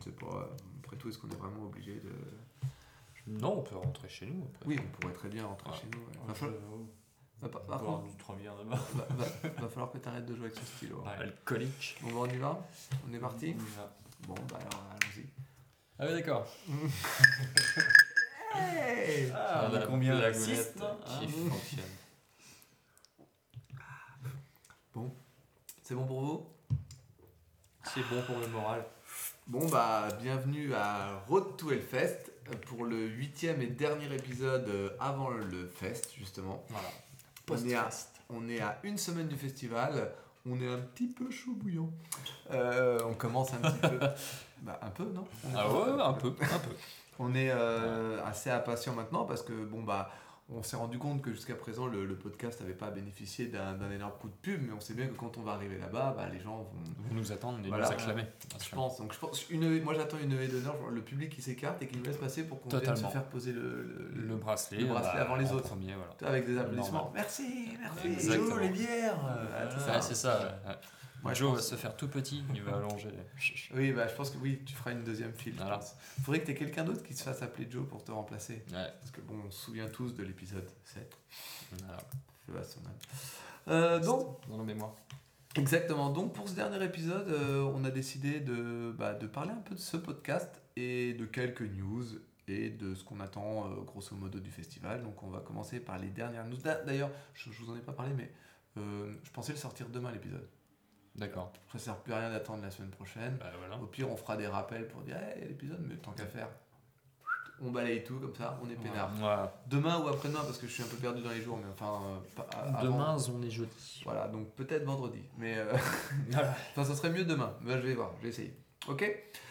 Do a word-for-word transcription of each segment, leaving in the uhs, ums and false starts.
sais pas, après tout, est-ce qu'on est vraiment obligé de... Non, on peut rentrer chez nous après. Oui, on pourrait très bien rentrer Ouais. chez nous. Ouais. Ouais, Va, je- falloir... va, pas- par boire contre, du trois bières là-bas. va, va, va falloir que tu arrêtes de jouer avec ce stylo. Ouais. Alcoolique. Bon, bah, on y va. On est parti. On y va. Bon, bah alors, allons-y. Ah oui, d'accord. Hey Ah, on est combien, la six, goulette non qui Ah. fonctionne. Bon, c'est bon pour vous? C'est bon pour le moral. Bon, bah, bienvenue à Road to Hellfest pour le huitième et dernier épisode avant le fest, justement. Voilà. On est, à, on est à une semaine du festival, on est un petit peu chaud bouillant. Euh, on commence un petit peu. Bah, un peu, non? Ah ouais, un peu, un peu. On est euh, assez impatient maintenant parce que, bon, bah, on s'est rendu compte que jusqu'à présent, le, le podcast n'avait pas bénéficié d'un, d'un énorme coup de pub, mais on sait bien que quand on va arriver là-bas, bah, les gens vont. Vous nous attendez et Voilà. nous acclamer. Je pense. Donc, je pense une, moi, j'attends une haie d'honneur, genre le public qui s'écarte et qui nous laisse passer pour qu'on vienne se Totalement. faire poser le, le, Le bracelet, le bracelet bah, avant les en autres. Premier, voilà. avec des applaudissements. Normal. Merci, merci. Exactement. Joe, les bières. Euh, Ah, tout Ouais, ça. c'est ça. Ouais. Moi, je Joe pense- va se faire tout petit, il va allonger. Oui, bah, je pense que oui, tu feras une deuxième file. Voilà. Je pense. Faudrait que tu aies quelqu'un d'autre qui se fasse appeler Joe pour te remplacer. Ouais. Parce que bon, on se souvient tous de l'épisode sept. Voilà. Feu à son âme. Euh, donc, Dans la mémoire. exactement. Donc, pour ce dernier épisode, euh, on a décidé de, bah, de parler un peu de ce podcast et de quelques news et de ce qu'on attend euh, grosso modo du festival. Donc, on va commencer par les dernières news. D'a- D'ailleurs, je, je vous en ai pas parlé, mais euh, je pensais le sortir demain l'épisode. D'accord. Ça sert plus à rien d'attendre la semaine prochaine. Bah voilà. Au pire, on fera des rappels pour dire hey, l'épisode, mais tant qu'à faire, on balaye tout comme ça, on est peinard. Voilà. Demain ou après-demain, parce que je suis un peu perdu dans les jours, mais enfin. euh, pas- avant- Demain, on est jeudi. Voilà, donc peut-être vendredi. Mais. euh, Voilà. Enfin, ça serait mieux demain. Ben, je vais voir, je vais essayer. Ok.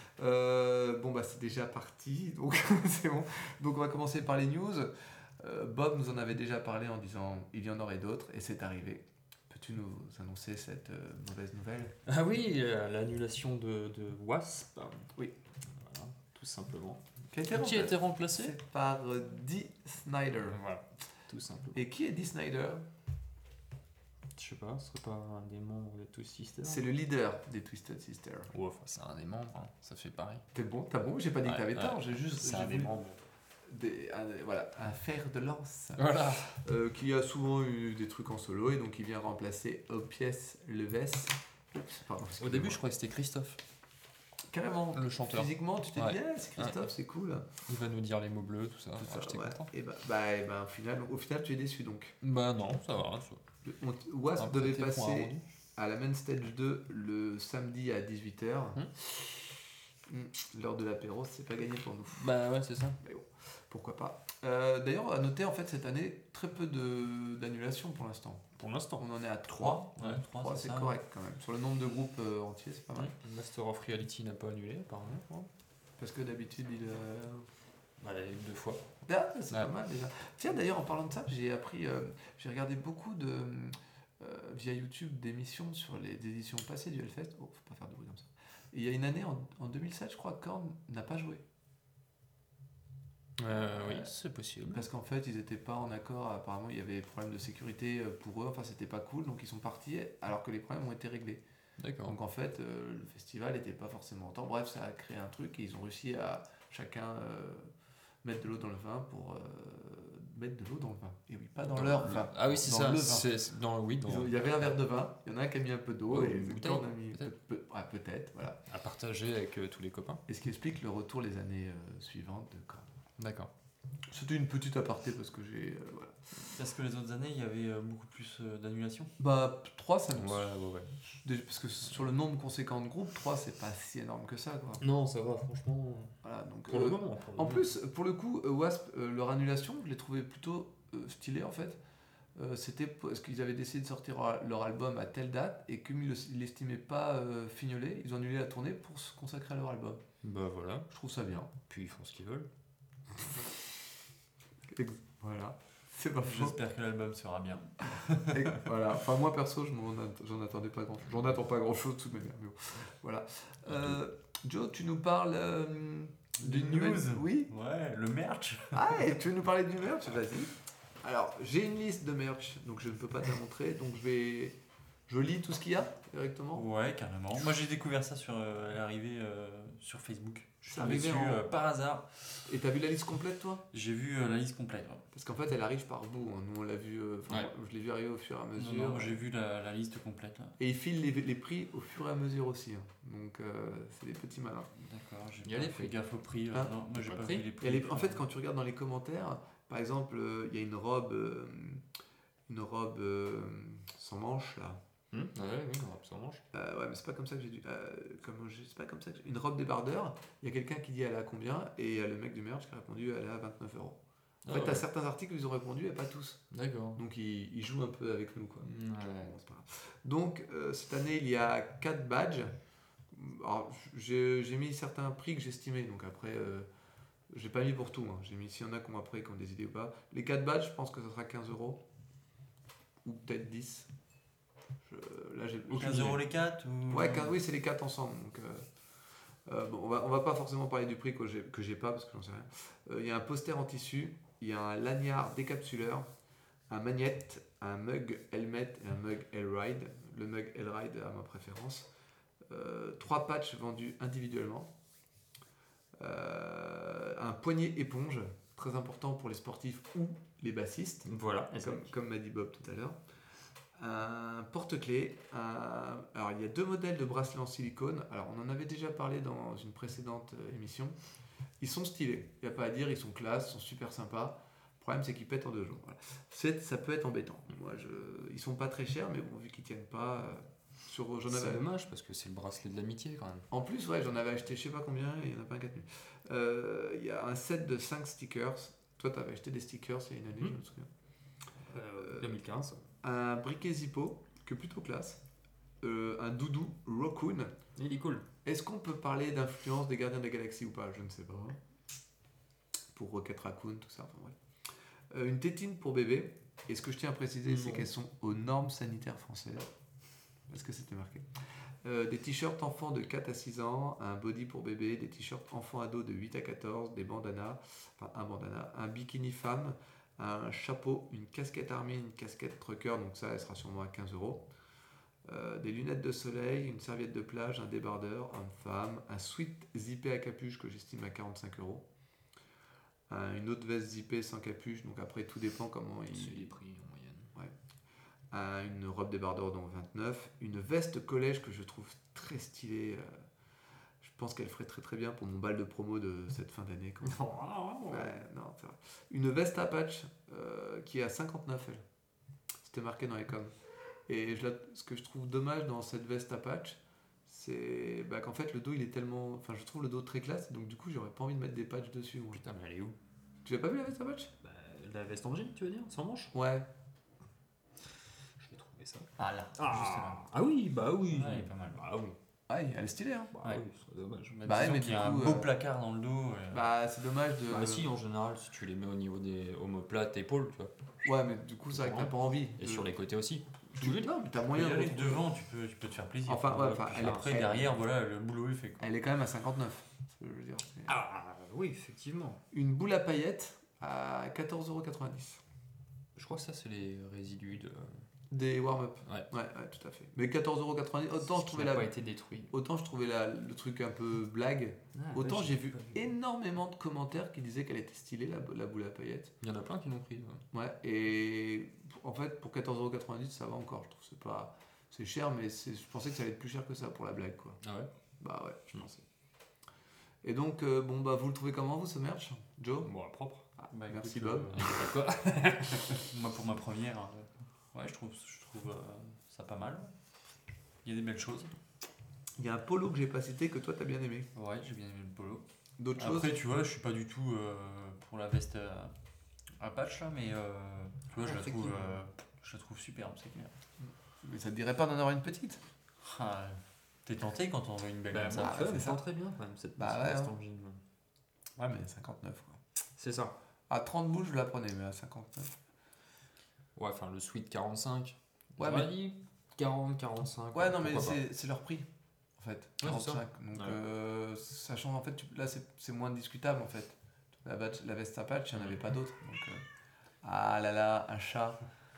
Euh, bon, bah, c'est déjà parti, donc c'est bon. Donc, on va commencer par les news. Euh, Bob nous en avait déjà parlé en disant il y en aurait d'autres, et c'est arrivé. Peux-tu nous annoncer cette euh, mauvaise nouvelle? Ah oui, euh, l'annulation de, de Wasp. Oui. Voilà, tout simplement. Qui a été Qui a été remplacé C'est par euh, Dee Snider. Voilà, tout simplement. Et qui est Dee Snider? Je sais pas, ce serait pas un des membres des Two Sisters? C'est le leader des Twisted Sisters. Ouais, enfin, c'est un des membres, hein. Ça fait pareil. T'es bon, t'as bon, j'ai pas dit que Ouais, t'avais ouais. tort, j'ai juste. C'est j'ai un des voulu- membres. des- un, voilà, un fer de lance. Voilà. Euh, qui a souvent eu des trucs en solo et donc il vient remplacer Opies Leves. Oups, pardon, Au excusez-moi. début, je croyais que c'était Christophe, Carrément. le chanteur. Physiquement, tu t'es Ouais. dit, ah, c'est Christophe, c'est cool. Il va nous dire les mots bleus, tout ça. Tout Ah, ça, j'étais ouais. content. Et bah, bah, et bah, au, final, au final, tu es déçu donc. Bah non, ça va. Ça... Le- on- Wasp Un peu devait tes points passer rendus. à la main stage deux le samedi à dix-huit heures. Hmm. L'heure de l'apéro, c'est pas gagné pour nous. Bah ouais, c'est ça. Mais bon, pourquoi pas. Euh, D'ailleurs, à noter en fait cette année très peu de- d'annulations pour l'instant. Pour l'instant. On en est à trois. Ouais, trois, trois, c'est c'est ça. correct quand même. Sur le nombre de groupes euh, entiers, c'est pas mal. Master of Reality n'a pas annulé, apparemment. Ouais. Parce que d'habitude, il. euh, Bah, il y a eu deux fois. Ah, c'est Ouais. pas mal déjà. Tiens, d'ailleurs, en parlant de ça, j'ai appris. euh, j'ai regardé beaucoup de. euh, via YouTube d'émissions sur les des éditions passées du Hellfest. Oh, faut pas faire de bruit comme ça. Et il y a une année, en, en deux mille sept, je crois, Korn n'a pas joué. Euh, oui, c'est possible. Parce qu'en fait, ils n'étaient pas en accord. Apparemment, il y avait des problèmes de sécurité euh, pour eux. Enfin, c'était pas cool. Donc, ils sont partis alors que les problèmes ont été réglés. D'accord. Donc, en fait, euh, le festival n'était pas forcément en temps. Bref, ça a créé un truc et ils ont réussi à chacun euh, mettre de l'eau dans le vin pour euh, mettre de l'eau dans le vin. Et oui, pas dans, leur vin. Ah oui, c'est Dans ça. le vin. C'est c'est dans oui, dans Ils ont- Il y avait un verre de vin, il y en a un qui a mis un peu d'eau Ouais, et une le bouteille, Korn a mis peut-être. peu- peu- ouais, peut-être, voilà. à partager avec euh, tous les copains. Et ce qui explique le retour les années euh, suivantes de Korn. D'accord. C'était une petite aparté parce que j'ai euh, voilà. Parce que les autres années, il y avait euh, beaucoup plus euh, d'annulations. Bah trois ça Ouais, me ouais, ouais. Déjà, parce que sur le nombre conséquent de groupes, trois c'est pas si énorme que ça quoi. Non, ça va, franchement. Voilà, donc Pour euh, le moment. pour le en moment. plus, pour le coup, euh, Wasp, euh, leur annulation, je l'ai trouvé plutôt euh, stylée en fait. Euh, C'était parce qu'ils avaient décidé de sortir leur- leur album à telle date et comme ils le- ils l'estimaient pas euh, fignolé, ils ont annulé la tournée pour se consacrer à leur album. Bah voilà. Je trouve ça bien. Puis ils font ce qu'ils veulent. Voilà. C'est pas faux. J'espère que l'album sera bien. Et voilà. Enfin, moi perso, je m'en att- j'en attendais pas grand chose. J'en attends pas grand chose de toute manière. Mais bon. Voilà. Euh, Joe, tu nous parles euh, d'une News. nouvelle. Oui. Ouais, le merch. Ah, et tu veux nous parler du merch? Vas-y. Alors, j'ai une liste de merch, donc je ne peux pas te la montrer. Donc, je vais, Je lis tout ce qu'il y a directement. Ouais, carrément. Moi, j'ai découvert ça sur euh, à l'arrivée euh, sur Facebook. Je suis C'est tombé arrivé dessus en- euh, par hasard. Et t'as vu la liste complète, toi? J'ai vu euh, la liste complète. ouais. Parce qu'en fait, elle arrive par bout. hein. Nous, on l'a vu. euh, enfin, Ouais. moi, je l'ai vu arriver au fur et à Non, mesure. non, moi, j'ai vu la, la liste complète. là. Et ils filent les, les prix au fur et à mesure aussi. hein. Donc, euh, c'est des petits malins. D'accord, j'ai Il y a pas les fait prix. gaffe au prix. euh, Ah, non, moi, t'as j'ai pas pas de vu prix les Il prix. y a les- en fait, quand tu regardes dans les commentaires, par exemple, euh, il y a une robe, euh, une robe euh, sans manches là. Hmm ouais, oui, on va ça mange. Euh, ouais, mais c'est pas comme ça que j'ai dû. Euh, comment je- c'est pas comme ça que j'ai- Une robe débardeur, il y a quelqu'un qui dit elle est à combien et il y a le mec du merch qui a répondu elle est à vingt-neuf euros. En Ah fait, ouais. t'as certains articles ils ont répondu et pas tous. D'accord. Donc ils, ils jouent un peu avec nous quoi. Ouais. Bon, c'est pas grave. Donc euh, cette année il y a quatre badges. Alors, j'ai j'ai mis certains prix que j'estimais, donc après euh, j'ai pas mis pour tout. hein. J'ai mis s'il y en a qui ont après qui ont des idées ou pas. Les quatre badges, je pense que ça sera quinze euros ou peut-être dix. Je- là j'ai aucune quinze idée. euros les quatre ou... Ouais, quinze oui, c'est les quatre ensemble. Donc, euh, euh, bon, on va, on va pas forcément parler du prix que j'ai, que j'ai pas parce que j'en sais rien. Euh, Il y a un poster en tissu, il y a un lanyard décapsuleur, un magnette, un mug helmet et un mug L-Ride. Le mug L-Ride a ma préférence. Euh, trois patchs vendus individuellement. Euh, un poignet éponge, très important pour les sportifs ou les bassistes, Voilà. comme, comme m'a dit Bob tout à l'heure. Un porte-clés. un- Alors, il y a deux modèles de bracelets en silicone. Alors, on en avait déjà parlé dans une précédente euh, émission. Ils sont stylés. Il n'y a pas à dire, ils sont classe, ils sont super sympas. Le problème, c'est qu'ils pètent en deux jours. Voilà. C'est, ça peut être embêtant. Moi, je... Ils sont pas très chers, mais bon, vu qu'ils tiennent pas. euh, Sur, j'en C'est avais... dommage parce que c'est le bracelet de l'amitié quand même. En plus, ouais, j'en avais acheté je sais pas combien et il n'y en a pas un quatre mille. Euh, Il y a un set de cinq stickers. Toi, tu avais acheté des stickers il y a une année, Hmm. je me souviens. Euh, deux mille quinze. Un briquet Zippo, que plutôt classe. Euh, un doudou Raccoon. Il est cool. Est-ce qu'on peut parler d'influence des Gardiens de la Galaxie ou pas? Je ne sais pas. Pour Rocket Raccoon, tout ça. Enfin, bref. Euh, une tétine pour bébé. Et ce que je tiens à préciser, c'est Non. qu'elles sont aux normes sanitaires françaises. Parce que c'était marqué. Euh, des t-shirts enfants de quatre à six ans, un body pour bébé, des t-shirts enfants ados de huit à quatorze, des bandanas, enfin un bandana, un bikini femme, un chapeau, une casquette armée, une casquette trucker, donc ça elle sera sûrement à quinze euros. Euh, des lunettes de soleil, une serviette de plage, un débardeur, homme-femme, un sweat zippé à capuche que j'estime à quarante-cinq euros. Un- une autre veste zippée sans capuche, donc après tout dépend comment il... C'est les prix en moyenne. Un- une robe débardeur dans vingt-neuf, une veste collège que je trouve très stylée. euh, je pense qu'elle ferait très très bien pour mon bal de promo de cette fin d'année. quoi. Ouais, non, c'est vrai. Une veste à patch euh, qui est à cinquante-neuf, elle. C'était marqué dans les coms. Et je la- ce que je trouve dommage dans cette veste à patch, c'est bah, qu'en fait le dos il est tellement. Enfin, je trouve le dos très classe, donc du coup j'aurais pas envie de mettre des patchs dessus. moi. Putain, mais elle est où? Tu as pas vu la veste à patch? Bah, la veste en jean, tu veux dire? Sans manche? Ouais. Je vais trouver ça. Ah là, juste là. Ah oui, bah oui. Ouais, il est pas mal. Bah oui. Ah, elle est stylée, hein. Bah Ouais. oui, c'est dommage. Bah, Bah ouais, disons mais qu'il y du a un coup, beau euh, placard dans le dos. euh, Bah, c'est dommage de. Bah si, en général, si tu les mets au niveau des omoplates, épaules, tu vois. Ouais, mais du coup, c'est vrai que t'as pas envie. Et de- sur les côtés aussi. Tu veux Non, mais t'as il moyen y de. aller retrouver- devant, tu peux, tu peux te faire plaisir. Enfin, ouais, enfin, Puis elle- après, elle- derrière, voilà, le boulot est fait. Quoi. Elle est quand même à cinquante-neuf. Je veux dire, c'est- Ah oui, effectivement. Une boule à paillettes à quatorze euros quatre-vingt-dix. Je crois que ça, c'est les résidus de. Des warm-up. Ouais. Ouais, ouais, tout à fait. Mais quatorze euros quatre-vingt-dix, autant je Qui trouvais n'a la. pas été détruit. Autant je trouvais la, le truc un peu blague, Ah, autant ouais, j'ai vu pas énormément de commentaires qui disaient qu'elle était stylée, la, la boule à paillettes. Il y en a plein qui l'ont pris. Ouais. Ouais, et en fait, pour quatorze euros quatre-vingt-dix, ça va encore. Je trouve que c'est pas. C'est cher, mais c'est- je pensais que ça allait être plus cher que ça pour la blague, quoi. Ah ouais. Bah ouais, je Mm. pensais. Et donc, euh, bon, bah, vous le trouvez comment, vous, ce merch, Joe? Bon, propre. Ah, Bah, merci, écoute, Bob. euh, Quoi? moi, pour ma première, euh, ouais, je trouve, je trouve euh, ça pas mal. Il y a des belles choses. Il y a un polo que j'ai pas cité que toi, t'as bien aimé. Ouais, j'ai bien aimé le polo. D'autres Après, choses? tu vois, je suis pas du tout euh, pour la veste à, à patch là, mais euh, tu vois, Ah, je la trouve, effectivement. euh, je la trouve superbe, c'est clair. Mais ça te dirait pas d'en avoir une petite? Ah, t'es tenté quand on voit une belle Bah, comme moi, ça. ouais, tu vois, c'est me ça. sent très bien quand même cette Bah, petite ouais, veste hein. en jean. Ouais, mais cinquante-neuf, quoi. C'est ça. À trente boules, je la prenais, mais à cinquante-neuf. Ouais, enfin le Sweet quarante-cinq. Ouais, J'aurais mais- dit quarante, quarante-cinq. Ouais, non, mais pourquoi pas. c'est c'est leur prix, en fait. c'est ça. quarante-cinq. Donc, Ouais. euh, sachant, en fait, tu- là, c'est c'est moins discutable, en fait. La, badge- la veste à patch, il n'y en avait pas d'autres. Donc, euh, ah là là, un chat.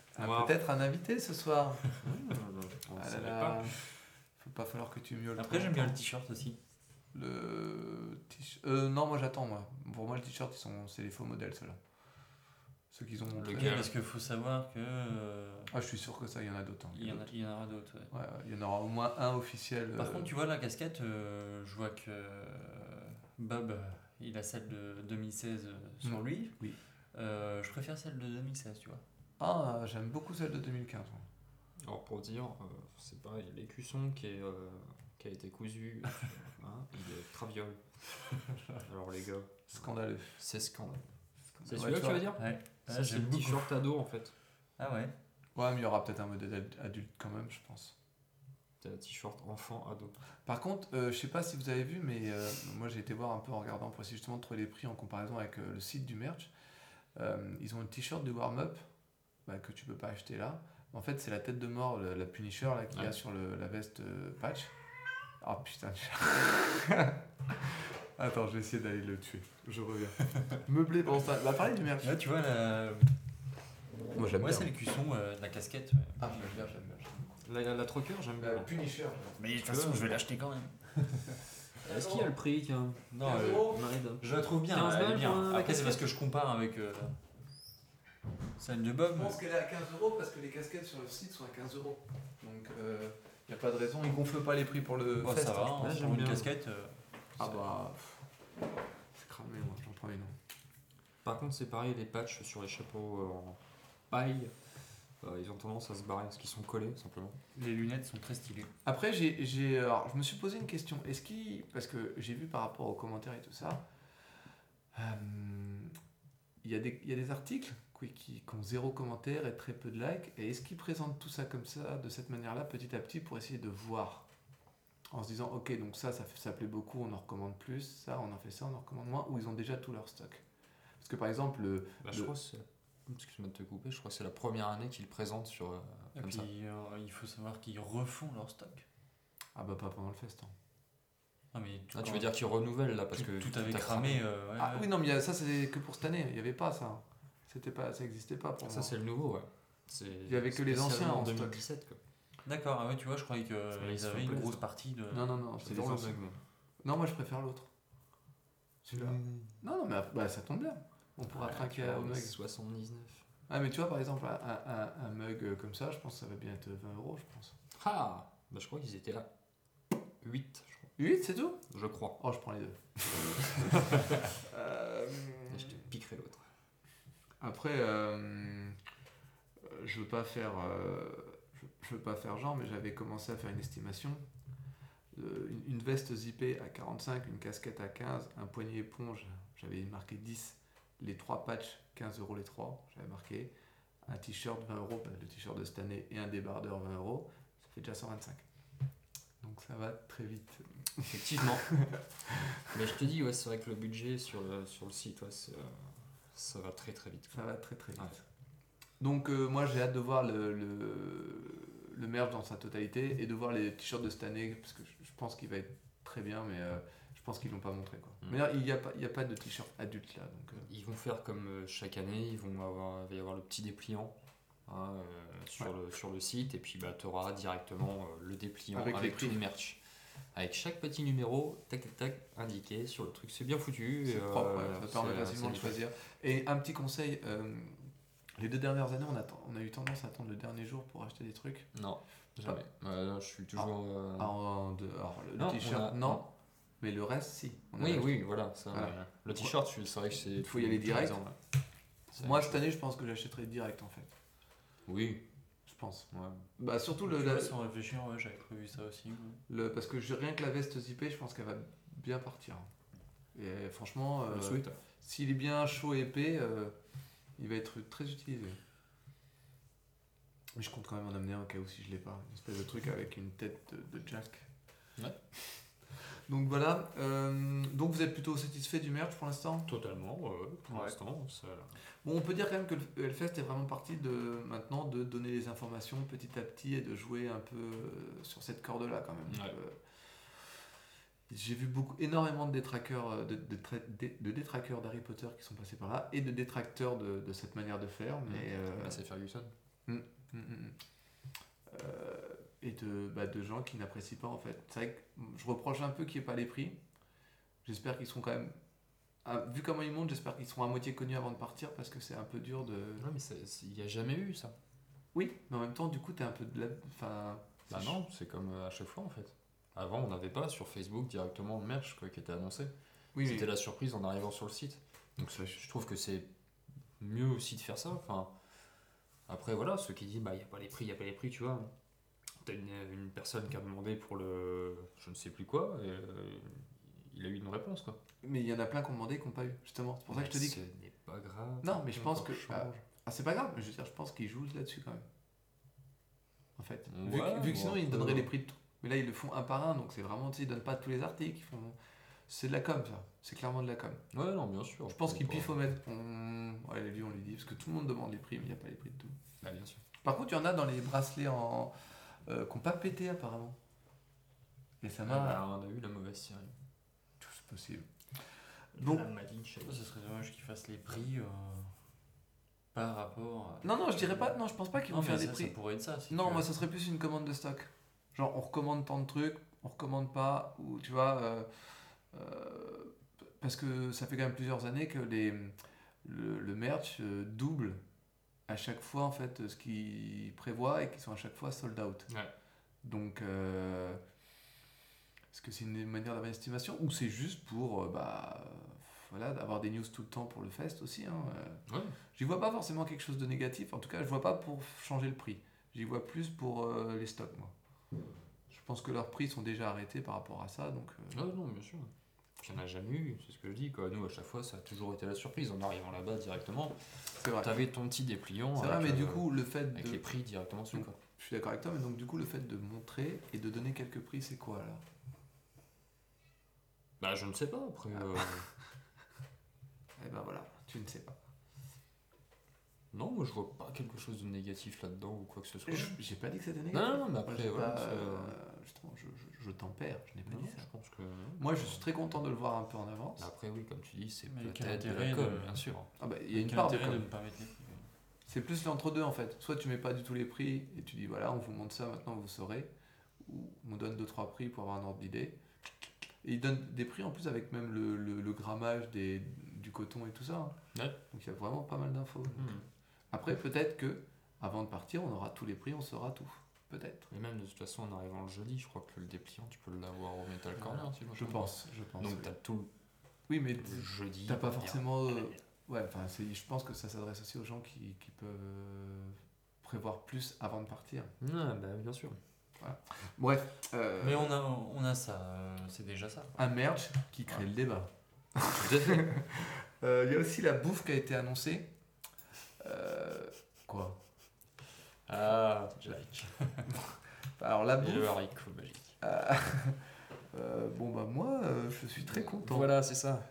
Ah, Wow. peut-être un invité ce soir. On Ah là savait là. pas. Faut pas falloir que tu miaules. Après, trop j'aime bien le longtemps. t-shirt aussi. Le t-shirt. Euh, non, moi j'attends, moi. Pour moi, le t-shirt, ils sont... c'est les faux modèles, ceux-là. Ceux qu'ils ont montrés. Lequel ? Parce qu'il faut savoir que. euh, Ah, je suis sûr que ça, il y en a d'autres. hein. il, y en a, il y en aura d'autres. Ouais. Ouais, ouais, il y en aura au moins un officiel. Par euh, contre, tu vois, la casquette, euh, je vois que euh, Bob, euh, il a celle de deux mille seize euh, sur Mm. lui. Oui. Euh, je préfère celle de deux mille seize, tu vois. Ah, j'aime beaucoup celle de deux mille quinze. moi. Alors pour dire, euh, c'est pareil, l'écusson qui, est, euh, qui a été cousu, hein, il est traviole. Alors les gars, Scandaleux. c'est scandaleux. C'est Ouais, celui-là tu que tu vois. veux dire Ouais. Ça Ouais, c'est j'aime le beaucoup. t-shirt ado en fait. Ah ouais. Ouais, mais il y aura peut-être un modèle ad- adulte quand même, je pense. C'est un t-shirt enfant ado. Par contre, euh, je sais pas si vous avez vu, mais euh, moi j'ai été voir un peu en regardant pour essayer justement de trouver les prix en comparaison avec euh, le site du merch. Euh, ils ont un t-shirt de warm-up bah, que tu peux pas acheter là. En fait, c'est la tête de mort, la, la Punisher là qu'il y a Ouais. sur le, la veste euh, patch. Oh putain. Attends, je vais essayer d'aller le tuer. Je reviens. Meublé pendant ça. Bah, parlez du merch. Là, tu vois, la... Moi j'aime ouais, bien. c'est l'écusson euh, de la casquette. Ouais. Ah, j'aime bien, j'aime bien. j'aime La, la troqueur j'aime bien. bien. Euh, Punisher. Mais de toute façon, je vais l'acheter quand même. Est-ce qu'il y a le prix tiens Non, quinze euh, euros. Maride. je la trouve bien. quinze Elle est balles bien. pour un- la Après, c'est parce casquette que je compare avec euh, celle de Je Bob. pense qu'elle est à quinze euros parce que les casquettes sur le site sont à quinze euros. Donc il n'y a pas de raison, ils gonflent pas les prix pour le Bon, fest. ça va, hein, je hein, pense. Ouais, pour j'aime une bien. casquette. euh, Ah ça- bah. pff, C'est cramé, moi, j'en prends une. Par contre c'est pareil, les patchs sur les chapeaux euh, en paille, euh, ils ont tendance à se barrer parce qu'ils sont collés simplement. Les lunettes sont très stylées. Après, j'ai, j'ai, alors, je me suis posé une question. Est-ce qu'il. Parce que j'ai vu par rapport aux commentaires et tout ça, euh, il y, a des- il y a des articles qui, qui- qui ont zéro commentaire et très peu de likes. Et est-ce qu'ils présentent tout ça comme ça, de cette manière-là, petit à petit, pour essayer de voir en se disant, ok, donc ça, ça, fait- ça plaît beaucoup, on en recommande plus, ça, on en fait ça, on en recommande moins, ou ils ont déjà tout leur stock. Parce que par exemple, le, Bah, je le- crois que c'est. Excuse-moi de te couper, je crois que c'est la première année qu'ils le présentent sur. euh, Et comme puis, ça. euh, il faut savoir qu'ils refont leur stock. ah bah pas pendant le fest. hein. Ah, mais Ah, tu veux dire qu'ils renouvellent là parce tout, que tout avait a cramé. euh, ouais, Ah ouais. oui, non, mais il y a- ça, c'est que pour cette année, il n'y avait pas ça. C'était pas, ça n'existait pas pour Ça moi. c'est le nouveau, ouais. C'est Il y avait que les spécialement anciens en en stock. deux mille dix-sept quoi. D'accord, ah ouais, tu vois, je croyais qu'ils ils se avaient font une plaisir. grosse partie de. Non, non, non, c'est les J'adore le anciens. mug, moi. Non, moi je préfère l'autre. Celui-là. Mmh. Non, non, mais bah, ça tombe bien. On pourra Ouais, trinquer tu vois, au mug. soixante-dix-neuf. Ah, mais tu vois, par exemple, un, un- un mug euh, comme ça, je pense que ça va bien être vingt euros, je pense. Ah bah, je crois qu'ils étaient à huit, je crois. huit, c'est tout Je crois. Oh, je prends les deux. Euh, Et je te piquerai l'autre. Après, euh, je veux pas faire, euh, je, je veux pas faire genre, mais j'avais commencé à faire une estimation. Euh, une, une veste zippée à quarante-cinq, une casquette à quinze, un poignet éponge, j'avais marqué dix, les trois patchs, quinze euros les trois, j'avais marqué, un t-shirt vingt euros, bah, le t-shirt de cette année et un débardeur vingt euros, ça fait déjà cent vingt-cinq. Donc ça va très vite. Effectivement. Mais je te dis, ouais, c'est vrai que le budget sur le, sur le site, ouais, c'est, euh, ça va très très vite. Ça va très très vite. Ouais. Donc euh, moi j'ai hâte de voir le, le, le merch dans sa totalité et de voir les t-shirts de cette année parce que je, je pense qu'il va être très bien mais euh, je pense qu'ils l'ont pas montré quoi. Mm. Mais là, il n'y a, pas- il y a pas de t-shirt adulte là donc. euh, Ils vont faire comme euh, chaque année, ils vont avoir, il va y avoir le petit dépliant hein, euh, sur, Ouais. le, sur le site et puis bah, tu auras directement euh, le dépliant Avec avec, les tous prix. les merch. Avec chaque petit numéro, tac tac tac, indiqué sur le truc. C'est bien foutu. C'est et, propre, ouais, euh, ça te permet c'est- facilement de c'est- choisir. Et un petit conseil, euh, les deux dernières années on a, on a eu tendance à attendre le dernier jour pour acheter des trucs. Non, jamais. Euh, non, je suis toujours. euh, Ah, en- de- alors, le, le Non, on t-shirt a- non, mais le reste si. On a Oui, acheté. oui, voilà. Ça, Voilà. euh, Le t-shirt, je- c'est vrai que c'est. Il faut y aller tous les direct. ans, ouais. C'est Moi la cette même année je pense que j'achèterai direct en fait. chose. Oui, Je pense. ouais. Bah surtout le, Tu la- vois, sans réfléchir, ouais, j'avais prévu ça aussi. ouais. Le, parce que je- rien que la veste zippée, je pense qu'elle va bien partir. Et franchement, Je euh, le souhaite. s'il est bien chaud et épais, euh, il va être très utilisé. Mais je compte quand même en amener un au cas où si je l'ai pas. Une espèce de truc avec une tête de, de Jack. Ouais. Donc voilà. euh, donc vous êtes plutôt satisfait du merch pour l'instant? Totalement, ouais, pour Ouais. l'instant. ça- Bon, on peut dire quand même que le Hellfest est vraiment parti de maintenant de donner les informations petit à petit et de jouer un peu euh, sur cette corde-là quand même. Ouais. Euh, j'ai vu beaucoup, énormément de détraqueurs, euh, de, de, tra- de- de détraqueurs d'Harry Potter qui sont passés par là et de détracteurs de, de cette manière de faire. Mais euh, Bah, c'est Ferguson. Mm, mm, mm. Euh, et de, bah, de gens qui n'apprécient pas en fait. C'est vrai que je reproche un peu qu'il n'y ait pas les prix. J'espère qu'ils seront quand même. Ah, vu comment ils montent, j'espère qu'ils seront à moitié connus avant de partir parce que c'est un peu dur de. Non, mais il n'y a jamais eu ça. Oui, mais en même temps, du coup, t'es un peu de la. Enfin. Bah c'est non, c'est comme euh, à chaque fois en fait. Avant, on n'avait pas sur Facebook directement le merch quoi, qui était annoncé. Oui, C'était mais- la surprise en arrivant sur le site. Donc ça, je trouve que c'est mieux aussi de faire ça. Enfin, après, voilà, ceux qui disent bah il n'y a pas les prix, il n'y a pas les prix, tu vois. T'as une, une personne qui a demandé pour le je ne sais plus quoi, et euh, il a eu une réponse quoi. Mais il y en a plein qui ont demandé et qui n'ont pas eu, justement. C'est pour ça que je te dis que. Ce n'est pas grave. Non, mais je pense que. Change. Ah, ah, c'est pas grave, mais je veux dire, je pense qu'ils jouent là-dessus quand même. En fait. Vu, Ouais, que, vu que bon, sinon, ils après, donneraient ouais. les prix de tout. Mais là, ils le font un par un, donc c'est vraiment, tu sais, ils donnent pas tous les articles. Ils font... C'est de la com, ça. C'est clairement de la com. Ouais, non, bien sûr. Je pense Faut qu'il pas- pifomètre. On... Ouais, lui, on lui dit, parce que tout le monde demande les prix, mais il n'y a pas les prix de tout. Bah, bien sûr. Par contre, il y en a dans les bracelets en... euh, qui n'ont pas pété, apparemment. Et ça m'a. Ah, bah, on a eu la mauvaise série. Tout c'est possible. Donc- La Malinche. Ça, ce serait dommage qu'ils fassent les prix euh, par rapport à... Non, non, je dirais pas. Non, je pense pas qu'ils Non, vont mais faire des ça, prix. ça pourrait être ça. si Non, tu moi, veux. ça serait plus une commande de stock. Genre, on recommande tant de trucs, on recommande pas, ou tu vois. euh, euh, parce que ça fait quand même plusieurs années que les, le, le merch euh, double à chaque fois, en fait, ce qu'ils prévoient et qui sont à chaque fois sold out. Ouais. Donc, euh, est-ce que c'est une manière d'avoir une estimation ou c'est juste pour euh, bah, voilà, avoir des news tout le temps pour le fest aussi hein, euh. Ouais. J'y vois pas forcément quelque chose de négatif. En tout cas, je vois pas pour changer le prix. J'y vois plus pour euh, les stocks, moi. Je pense que leurs prix sont déjà arrêtés par rapport à ça. Donc, euh, Ah non, bien sûr. Puis il n'y en a jamais eu, c'est ce que je dis. Quoi. Nous, à chaque fois, ça a toujours été la surprise. En arrivant là-bas directement, c'est vrai. t'avais ton petit dépliant. C'est vrai, avec, mais du euh, coup, le fait avec de. les prix directement dessus. Donc, Quoi. Je suis d'accord avec toi, mais donc, du coup, le fait de montrer et de donner quelques prix, c'est quoi alors? Bah, je ne sais pas. Après, euh, Eh ben voilà, tu ne sais pas. non, moi, je vois pas quelque chose de négatif là-dedans ou quoi que ce soit. Je- J'ai pas dit que c'était négatif. Non, non, mais Moi, après, j'ai voilà, pas, c'est, euh, euh, justement, je, je, je tempère, je n'ai pas Non, dit ça. je pense que. Moi, je suis très content de le voir un peu en avance. Après, oui, comme tu dis, c'est Mais quel peut-être de la intérêt com, de- bien sûr. Ah bah, il y a une Quel part de intérêt de com. ne pas mettre les prix. C'est plus l'entre-deux en fait. Soit tu mets pas du tout les prix et tu dis voilà, on vous montre ça, maintenant vous saurez. Ou on donne deux trois prix pour avoir un ordre d'idée. Et ils donnent des prix en plus avec même le, le, le grammage des, du coton et tout ça. hein. Ouais. Donc il y a vraiment pas mal d'infos. Hmm. Après, peut-être que avant de partir, on aura tous les prix, on saura tout. Peut-être. Et même de toute façon, en arrivant le jeudi, je crois que le dépliant, tu peux l'avoir au Metal Corner. Si me Je trompe pense, je pense. pas. Donc, oui. t'as tout Oui, mais le jeudi. t'as pas pour forcément. dire, euh, allez, Ouais, enfin, c'est- je pense que ça s'adresse aussi aux gens qui, qui peuvent euh, prévoir plus avant de partir. Non, bah, bien sûr. Bref, euh, Mais on a, on a ça, euh, c'est déjà ça. un merch qui crée le débat. Tout à fait. Euh, Il y a aussi la bouffe qui a été annoncée. Euh, Quoi? Ah, Jack. Alors la Et bouffe. le haricot magique. euh, euh, bon bah moi, euh, je suis très content. Voilà, c'est ça.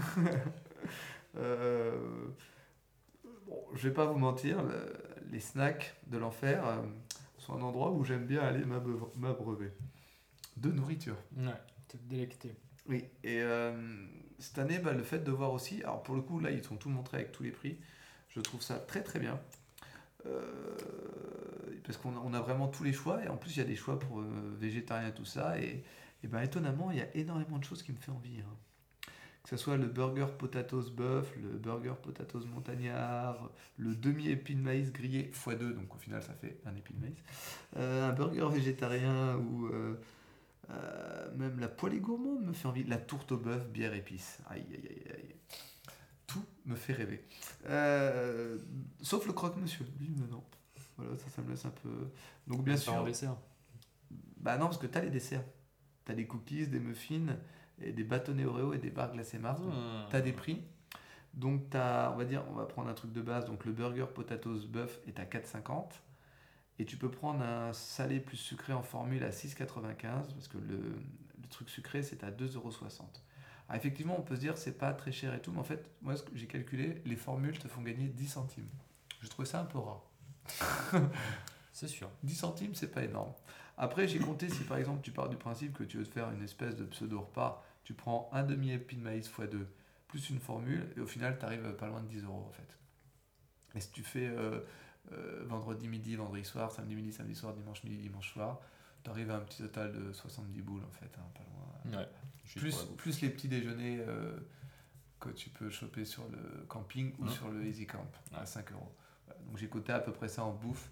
Euh, bon, je vais pas vous mentir, le- les snacks de l'enfer euh, sont un endroit où j'aime bien aller m'abreu- m'abreuver de nourriture. Ouais, t'es délecté. Oui, et euh, cette année, bah, le fait de voir aussi, alors pour le coup, là, ils sont tout montrés avec tous les prix, je trouve ça très très bien. Euh, parce qu'on a, on a vraiment tous les choix, et en plus, il y a des choix pour euh, végétariens, tout ça, et, et ben, étonnamment, il y a énormément de choses qui me font envie. hein. Que ce soit le burger potatoes bœuf, le burger potatoes montagnard, le demi-épi de maïs grillé fois deux, donc au final, ça fait un épi de maïs, euh, un burger végétarien ou. euh, euh, même la poêlée gourmande me fait envie. La tourte au bœuf, bière épice. Aïe, aïe, aïe, aïe. Tout me fait rêver. Euh, sauf le croque-monsieur. Lui, mais non. Voilà, ça, ça me laisse un peu. Donc, bien Pas sûr. en dessert. Bah non, parce que t'as les desserts. T'as des cookies, des muffins, et des bâtonnets Oreo et des barres glacées Mars. Donc, Mmh. t'as des prix. Donc, t'as, on va dire, on va prendre un truc de base. Donc, le burger potatoes bœuf est à quatre cinquante. Et tu peux prendre un salé plus sucré en formule à six quatre-vingt-quinze parce que le, le truc sucré c'est à deux euros soixante. Alors effectivement, on peut se dire c'est pas très cher et tout, mais en fait, moi ce que j'ai calculé, les formules te font gagner dix centimes. Je trouvais ça un peu rare. C'est sûr. dix centimes, c'est pas énorme. Après, j'ai compté si par exemple tu pars du principe que tu veux te faire une espèce de pseudo-repas, tu prends un demi-épi de maïs fois deux, plus une formule, et au final, tu arrives pas loin de dix euros en fait. Et si tu fais. Euh, euh, vendredi midi, vendredi soir, samedi midi, samedi soir, dimanche midi, dimanche soir, tu arrives à un petit total de soixante-dix boules en fait, hein, pas loin. Ouais. Juste Plus, pour la bouffe. plus les petits déjeuners euh, que tu peux choper sur le camping ou Hein sur le Easy Camp à Ouais. cinq euros. Voilà, donc j'ai coté à peu près ça en bouffe.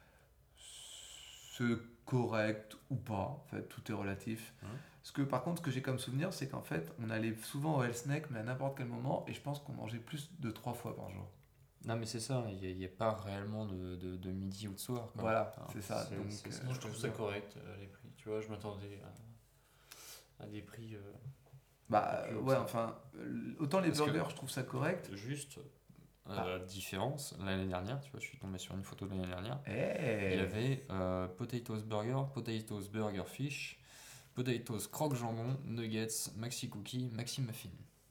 C'est correct ou pas, en fait, tout est relatif. Hein Ce que, par contre, ce que j'ai comme souvenir, c'est qu'en fait, on allait souvent au Hellsneck, mais à n'importe quel moment, et je pense qu'on mangeait plus de trois fois par jour. Non, mais c'est ça, il n'y a, a pas réellement de, de, de midi ou de soir. Quoi. Voilà, Enfin, c'est ça. Donc, c'est- c'est- euh, Moi, je trouve ça correct, euh, les prix. Tu vois, je m'attendais à, à des prix. euh, bah, plus euh, haut que ouais, ça. enfin, euh, autant les Parce que- burgers, je trouve ça correct. Juste, euh, différence, l'année dernière, tu vois, je suis tombé sur une photo de l'année dernière. Eh Il y avait euh, potatoes burger, potatoes burger fish, potatoes croque jambon, nuggets, maxi cookie, maxi muffin.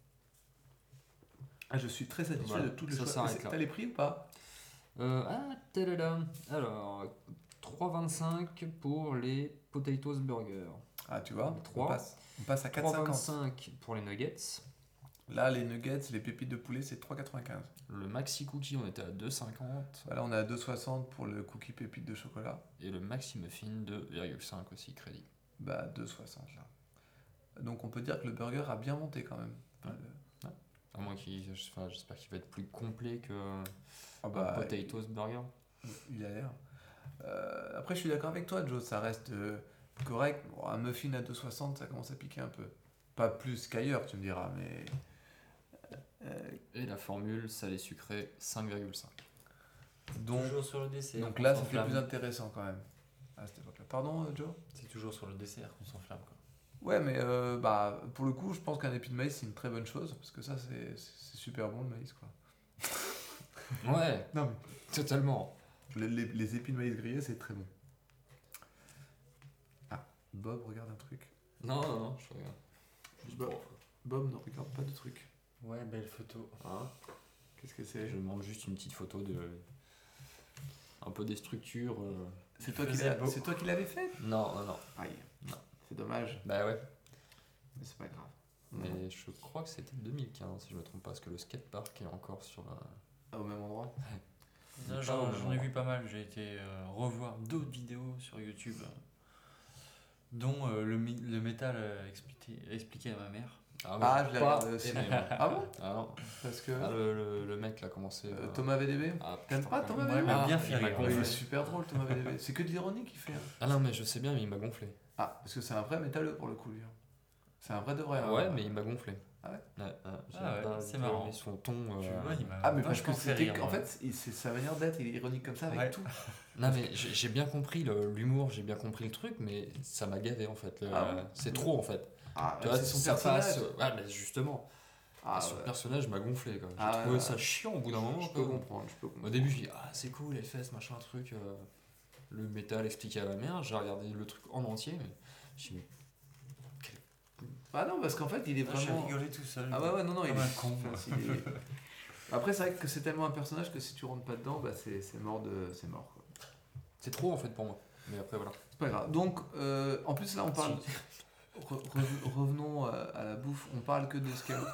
Ah, je suis très satisfait Voilà, de tous les ça choix. s'arrête C'est- là. T'as les prix ou pas? Euh, ah, tadada. Alors, trois vingt-cinq pour les potatoes burger, Ah, tu vois, on Trois. passe, on passe à quatre trois cinquante. vingt-cinq pour les nuggets. Là, les nuggets, les pépites de poulet, c'est trois quatre-vingt-quinze. Le maxi cookie, on était à deux cinquante. Voilà, on est à deux soixante pour le cookie pépite de chocolat. Et le maxi muffin, deux virgule cinq aussi, crédit. Bah, deux soixante là. Donc on peut dire que le burger a bien monté quand même. Enfin, le- À moins qu'il. Enfin, j'espère qu'il va être plus complet que Ah un bah, potatoes burger. il a l'air. Euh, après, je suis d'accord avec toi, Joe, ça reste euh, correct. Bon, un muffin à deux soixante, ça commence à piquer un peu. Pas plus qu'ailleurs, tu me diras, mais. euh, Et la formule salé sucré, cinq virgule cinq. donc, Toujours sur le dessert. donc qu'on là, c'était s'enflamme. plus intéressant quand même. À cette époque-là. Pardon, euh, Joe? C'est toujours sur le dessert qu'on s'enflamme. quoi. Ouais, mais euh, bah, pour le coup, je pense qu'un épi de maïs, c'est une très bonne chose, parce que ça, c'est c'est super bon le maïs, quoi. Ouais, Non, totalement. mais les, les- les épis de maïs grillés, c'est très bon. Ah, Bob regarde un truc. Non, non, non, je regarde. Juste Bob, pour- Bob ne regarde pas de truc. Ouais, belle photo. Hein, Qu'est-ce que c'est? je demande juste une petite photo de. Un peu des structures. euh. C'est toi, qui faisais l'as- beau. c'est toi qui l'avais fait? Non, non, non. Aïe. Non. C'est dommage, Bah ouais. mais c'est pas grave. Mais je crois que c'était deux mille quinze, si je me trompe pas, parce que le skatepark est encore sur la. Ah, au même endroit. Là, Pas J'en au même j'en ai endroit. vu pas mal. J'ai été euh, revoir d'autres vidéos sur YouTube, euh, dont euh, le, mi- le métal euh, expliqué, expliqué à ma mère. Ah, Ah, j'ai je l'ai pas regardé aussi. aimé, moi. Ah bon? Ah non. Parce que. Ah, le, le, le mec là a commencé. euh, euh, Thomas V D B? Ah, T'aimes putain, pas quand Thomas Ouais, V D B? il m'a Ah, bien il fait m'a rire. Il gonflé. est super drôle, Thomas V D B. C'est que de l'ironie qu'il fait. hein. Ah non, mais je sais bien, mais il m'a gonflé. Ah, parce que c'est un vrai métalleux pour le coup, lui. hein. C'est un vrai de vrai. hein. Ouais, mais il m'a gonflé. Ah ouais Ouais, ouais, j'ai Ah ouais, pas c'est du tout marrant. aimé son ton. Tu euh, vois, il m'a Ah, mais parce que vachement fait c'était. rire, En moi. fait, il- c'est sa manière d'être, il est ironique comme ça avec Ouais. tout. Non, mais j'ai j'ai bien compris le- l'humour, j'ai bien compris le truc, mais ça m'a gavé en fait. le- Ah ouais. C'est trop en fait. Ah, Tu vois, c'est son ça personnage. passe. Ouais, mais justement, Ah, son ouais. personnage m'a gonflé. quoi. J'ai Ah, trouvé ouais, ça ouais. chiant au bout d'un moment. Je peux quoi. comprendre, je peux comprendre. Au début, je dis ah, c'est cool les fesses, machin, truc. euh, le métal expliqué à ma mère. J'ai regardé le truc en entier, mais je me dis, Ah non, parce qu'en fait, il est Ah, J'ai vraiment. rigolé tout seul. Ah ouais, ouais, non, non, il Comme est. un con. enfin, s'il est- Après, c'est vrai que c'est tellement un personnage que si tu rentres pas dedans, bah c'est c'est mort de. C'est mort, quoi. c'est trop en fait pour moi. Mais après, voilà. C'est pas grave. Donc, euh, en plus, là, on parle. Re- re- revenons à, à la bouffe, on parle que de ce qu'elle.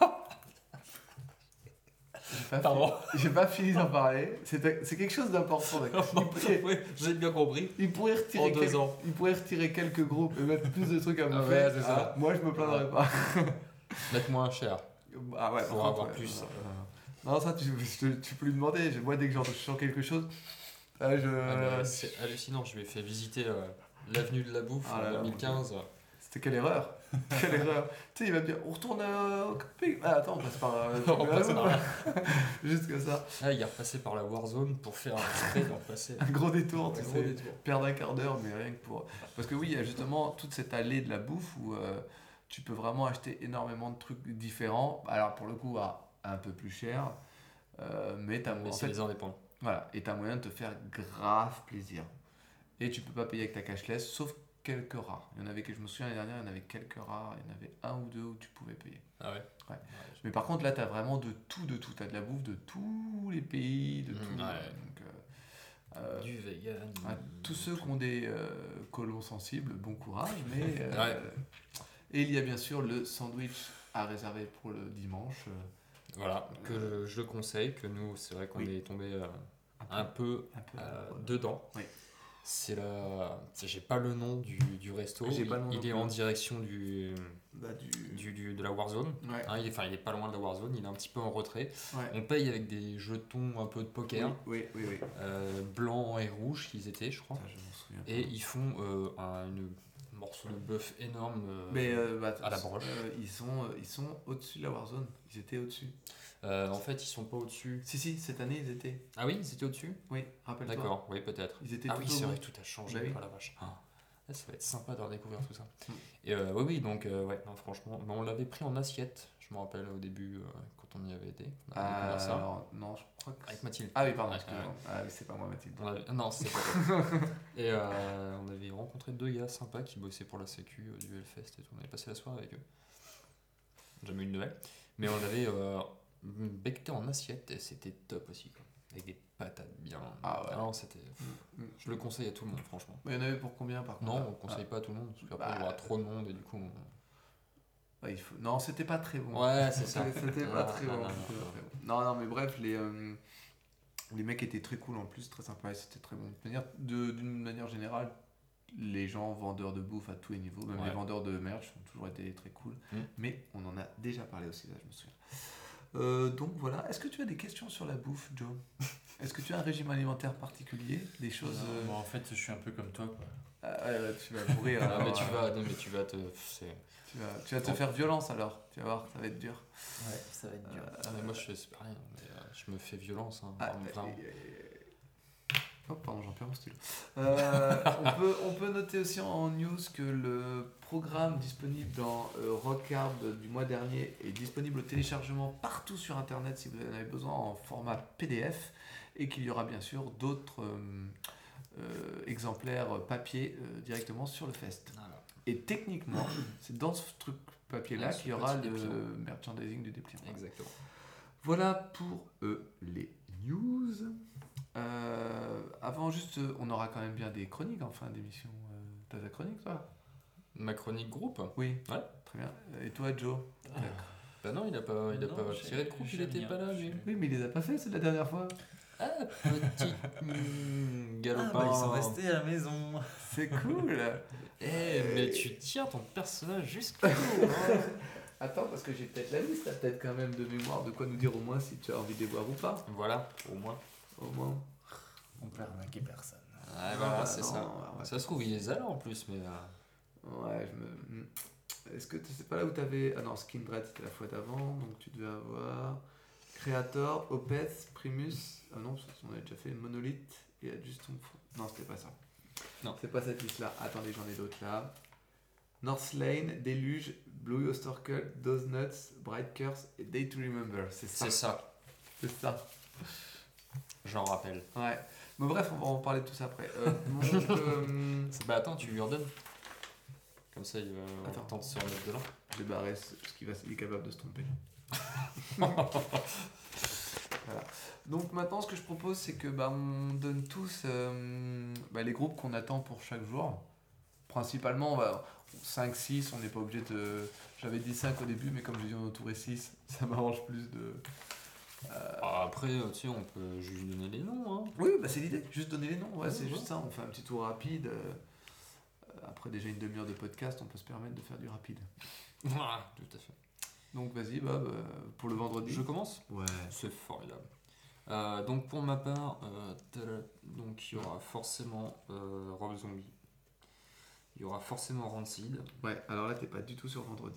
J'ai pas, Pardon. fi- j'ai pas fini d'en parler. C'est c'est quelque chose d'important. mec. Il pourrait, Oui, j'ai bien compris. il pourrait En retirer deux quelques, ans. il pourrait retirer quelques groupes et mettre plus de trucs à Ah bouffer. ouais, c'est ça. Ah, moi, je me plaindrais pas. Mettre moins cher. Ah ouais, Pour par contre, avoir ouais, plus. ouais, ouais. Non, ça, tu, tu, tu peux lui demander. Moi, dès que j'entends- je sens quelque chose, là, je. Ah, mais c'est hallucinant, je lui ai fait visiter euh, l'avenue de la bouffe Ah là en là, deux mille quinze. C'était quelle erreur. Quelle erreur. Tu sais, il va me dire, on retourne euh, au camping. Ah, attends, on passe par. euh, On passe par là. Juste que ça. Ah, il est repassé par la Warzone pour faire un exprès d'en passer. Un gros détour, tu Un gros sais. détour. Perdre un quart d'heure, mais rien que pour. Parce que oui, il y a justement toute cette allée de la bouffe où euh, tu peux vraiment acheter énormément de trucs différents. Alors, pour le coup, à un peu plus cher. Euh, mais t'as Mais en c'est fait, les indépendants. voilà, et t'as moyen de te faire grave plaisir. Et tu peux pas payer avec ta cashless, sauf quelques rares. Il y en avait que je me souviens l'année dernière, il y en avait quelques rares, il y en avait un ou deux où tu pouvais payer. Ah ouais. Ouais. Mais par contre, là, t'as vraiment de tout, de tout. T'as de la bouffe de tous les pays, de Mmh, tout. ouais. Donc, euh, euh, Du vegan. à tous ceux qui ont des euh, colons sensibles, bon courage. Mais, euh, Ouais. Et il y a bien sûr le sandwich à réserver pour le dimanche. euh, Voilà, que je, je conseille, que nous, c'est vrai qu'on Oui. est tombé euh, un peu, Un peu, euh, voilà. dedans. Oui. C'est la... J'ai pas le nom du, du resto. J'ai pas le nom il non il est plus. en direction du, Bah, du... du, du- de la Warzone. Ouais. Hein, il, est, enfin, il est pas loin de la Warzone, il est un petit peu en retrait. Ouais. On paye avec des jetons un peu de poker, Oui, oui, oui. oui. euh, blancs et rouges qu'ils étaient, je crois. Ça, je m'en souviens Et pas. ils font euh, un une morceau de bœuf énorme euh, Mais euh, bah, à la broche. euh, ils sont, euh, ils sont au-dessus de la Warzone. Ils étaient au-dessus. Euh, en fait, ils sont pas au-dessus. Si, si, cette année, ils étaient. Ah oui, ils étaient au-dessus. Oui, rappelle-toi. D'accord, oui, peut-être. Ils étaient Ah tout oui, au c'est bout. vrai, tout a changé. Bah oui. Oh la vache. Ah, ça va être sympa de redécouvrir tout ça. Mm. Et euh, oui, oui, donc euh, ouais, non, franchement, mais on l'avait pris en assiette. Je me rappelle au début euh, quand on y avait été. On avait Ah, découvert ça alors, non, je crois que. avec Mathilde. Ah oui, pardon, Ouais, excuse-moi. ouais. Ah oui, c'est pas moi, Mathilde. On avait- Non, c'était pas toi. Et euh, on avait rencontré deux gars sympas qui bossaient pour la Sécu euh, du Hellfest et tout. On avait passé la soirée avec eux. Jamais eu de nouvelles. Mais on avait euh, becté en assiette et c'était top aussi. Quoi. Avec des patates bien. Ah ouais. Non, c'était... Mm. Je le conseille à tout le monde, franchement. Mais il y en avait pour combien par contre? Non, là on conseille pas à tout le monde, parce qu'après Bah, il y aura trop de monde et du coup. on- Ah, il faut... Non, c'était pas très bon. Ouais, c'est ça. C'était pas Non, très non, bon. non, c'était non. pas très bon. Non, non, mais bref, les, euh, les mecs étaient très cool en plus, très sympas et c'était très bon. De manière- de- D'une manière générale, les gens vendeurs de bouffe à tous les niveaux, même Ouais. les vendeurs de merch ont toujours été très cool. Mm. Mais on en a déjà parlé aussi, là, je me souviens. Euh, donc voilà, est-ce que tu as des questions sur la bouffe, Joe? Est-ce que tu as un régime alimentaire particulier? Des choses. Non, euh, bon, en fait, je suis un peu comme toi, quoi. ah, ouais, ouais, tu vas mourir. Ah, alors, mais tu euh, vas, non, mais tu vas te. c'est- tu vas, tu vas te Bon. faire violence alors, tu vas voir, ça va être dur. Ouais, ça va être dur. Ah, mais moi je fais c'est pareil, mais, euh, je me fais violence. Hein, Ah, vraiment, euh, vraiment. euh, Oh, pardon, j'en perds mon stylo. Euh, on, peut, on peut noter aussi en news que le programme disponible dans euh, Rockard du mois dernier est disponible au téléchargement partout sur internet si vous en avez besoin en format P D F et qu'il y aura bien sûr d'autres euh, euh, exemplaires papier euh, directement sur le fest. Voilà. Et techniquement, c'est dans ce truc papier-là Ouais, ce qu'il y aura petit le dépliant. merchandising du dépliant. Exactement. Voilà pour euh, les news. Euh, avant, juste, euh, on aura quand même bien des chroniques en fin d'émission. Euh, T'as ta chronique, toi? Ma chronique groupe. Oui. Ouais. Très bien. Et toi, Joe? Bah non, il a pas, il a Non, pas j'ai- tiré de groupe, j'ai il était rien, pas là lui. j'ai- Oui, mais il les a pas fait, c'est la dernière fois. Ah, petit mm, galopin. Ah, bah, ils sont restés à la maison. C'est cool. Eh, mais tu tiens ton personnage jusqu'au bout. Attends, parce que j'ai peut-être la liste, t'as peut-être quand même de mémoire de quoi nous dire au moins si tu as envie de les voir ou pas. Voilà, au moins. Au moins. On peut arnaquer personne. Ah, voilà, Ah, c'est non, ça. on va- Ça se trouve, il les a là en plus, mais. euh, Ouais, je me. Est-ce que t- c'est pas là où t'avais. Ah non, Skindred c'était la fois d'avant, donc tu devais avoir. Creator, Opeth, Primus. Ah non, parce qu'on avait déjà fait Monolith et Adjustum. Non, c'était pas ça. Non. C'est pas cette liste-là. Attendez, j'en ai d'autres là. North Lane, Deluge, Blue Oyster Those Nuts, Bright Curse et Day to Remember. C'est ça. C'est ça, C'est ça. j'en rappelle. Ouais. Mais bref, on va en parler de tout ça après. Euh, donc, euh, Bah attends, tu lui redonnes. Comme ça, il va Attends. tenter de se remettre dedans. je vais barrer ce ce qui va, il est capable de se tromper. Voilà. Donc maintenant, ce que je propose, c'est que bah, on donne tous euh, bah, les groupes qu'on attend pour chaque jour. Principalement, on va cinq six, on n'est pas obligé de... J'avais dit cinq au début, mais comme je dis, on entourait six, ça m'arrange plus de... Euh, Ah, après, euh, tu sais, on peut juste donner les noms. Hein. Oui, bah, c'est l'idée, juste donner les noms, ouais, Ouais, c'est ouais. juste ça, on fait un petit tour rapide. euh, Après déjà une demi-heure de podcast, on peut se permettre de faire du rapide. Voilà, tout à fait. Donc vas-y, Bob, euh, pour le vendredi. Je commence. Ouais. C'est formidable. Euh, donc pour ma part, euh, tada, donc il y aura forcément euh, Rob Zombie. Il y aura forcément Rancid. Ouais, alors là, t'es pas du tout sur vendredi.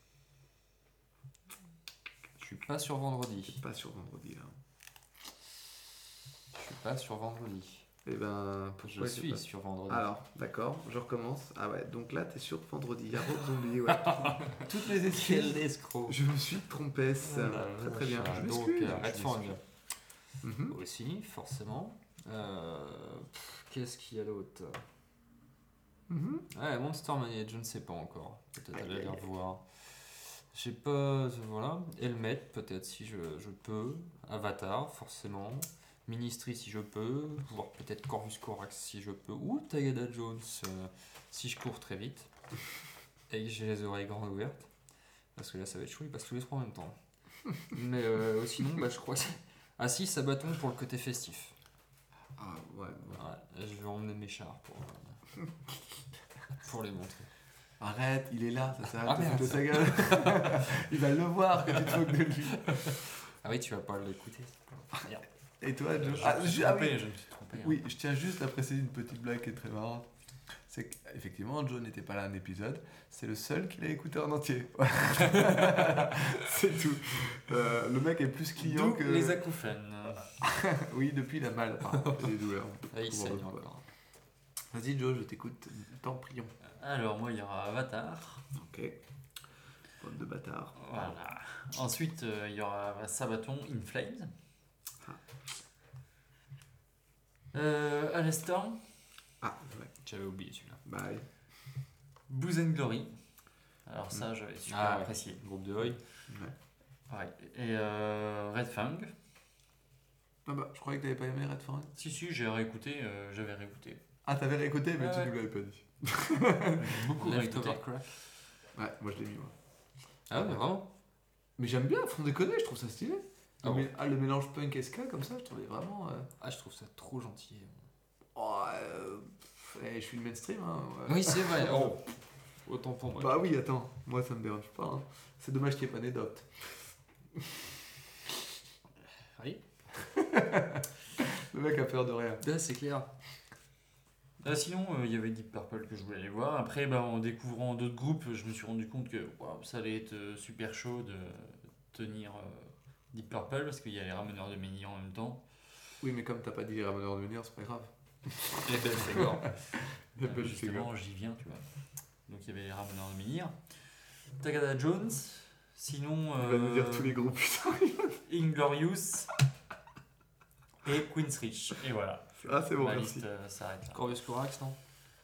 Je suis pas sur vendredi. T'es pas sur vendredi, là. Je suis pas sur vendredi. Eh ben, Je pourquoi t'es suis pas- sur vendredi. Alors, d'accord, je recommence. Ah ouais, donc là, t'es sur vendredi. Il y a Rob Zombie, ouais. Toutes mes excuses. escroc. Je me suis trompé, ça. Oh la Très très bien. vache. Je Donc m'excuse. euh, Je Red Fang m'excuse. Mhm. aussi, forcément. Euh, pff, Qu'est-ce qu'il y a d'autre? Mhm. Ouais, Monster Mania, je ne sais pas encore. Peut-être Aïe, aller aïe, les aïe. revoir. Je sais pas, voilà. Helmet, peut-être si je, je peux. Avatar, forcément. Ministry, si je peux. Voire peut-être Corvus Corax, si je peux. Ou Tagada Jones, euh, si je cours très vite. Et que j'ai les oreilles grandes ouvertes. Parce que là, ça va être chou, ils passent tous les trois en même temps. Mais euh, sinon, bah, je crois que. Ah si, Sabaton pour le côté festif. Ah ouais, ouais. Ouais, je vais emmener mes chars pour, euh, pour les montrer. Arrête, il est là, ça sert à Ah, rien de merde. foutre de sa gueule. Il va le voir que tu te moques de lui. Ah oui, tu vas pas l'écouter. Merde. Et toi, Je Joe me ah, suis je- ah trompé, oui. je me suis trompé. hein. Oui, je tiens juste à préciser une petite blague qui est très marrante. C'est qu'effectivement, Joe n'était pas là un épisode. C'est le seul qui l'a écouté en entier. C'est tout. Euh, le mec est plus client D'où que. les acouphènes. Oui, depuis il a mal, apparemment. Il a des douleurs. Ah, il Pour saigne le coup. encore. Vas-y, Joe, je t'écoute. T'en prions. Alors, moi, il y aura Avatar. Ok. Bande de bâtard. Voilà. Ensuite, euh, il y aura Sabaton In Flames. Ah. Euh, Alistair, Ah, ouais. J'avais oublié celui-là. Bye. Booze and Glory. Alors ça, j'avais super Ah, ouais. apprécié. Groupe de Hoy. Ouais. Ouais. Et euh, Red Fang. Ah bah, je croyais que t'avais pas aimé Red Foreign. Si, si, j'ai réécouté, euh, j'avais réécouté. Ah, t'avais réécouté, mais Ouais, tu ouais. nous l'avais pas dit. Beaucoup réécouté. Leftover Crack. Ouais, moi je l'ai mis, moi. Ah ouais, vraiment. Mais j'aime bien, fond déconner, je trouve ça stylé. Ah le, bon mé- ah, le mélange punk et ska, comme ça, je trouvais vraiment. euh, Ah, je trouve ça trop gentil. Oh, euh, pff, eh, je suis le mainstream, hein. Ouais. Oui, c'est vrai. Oh. Autant pour moi. Bah oui, attends, moi ça me dérange pas. Hein. C'est dommage qu'il n'y ait pas d'adopte. Oui. Le mec a peur de rien. Là, c'est clair. Ah, sinon, euh, il y avait Deep Purple que je voulais aller voir. Après, bah, en découvrant d'autres groupes, je me suis rendu compte que waouh, ça allait être euh, super chaud de tenir euh, Deep Purple parce qu'il y a les Rameneurs de Ménil en même temps. Oui, mais comme t'as pas dit les ramoneurs de venir, c'est pas grave. Les belles Ségor. Les Euh, belles justement, j'y viens, tu vois. Donc il y avait les Rameneurs de Menhir. Tagada Jones. Sinon, Il va nous dire euh, tous les groupes, putain. Inglorious et Queen's Reach. Et voilà. Ah, c'est bon, Ma merci. liste euh, s'arrête là. Corvus Corax, non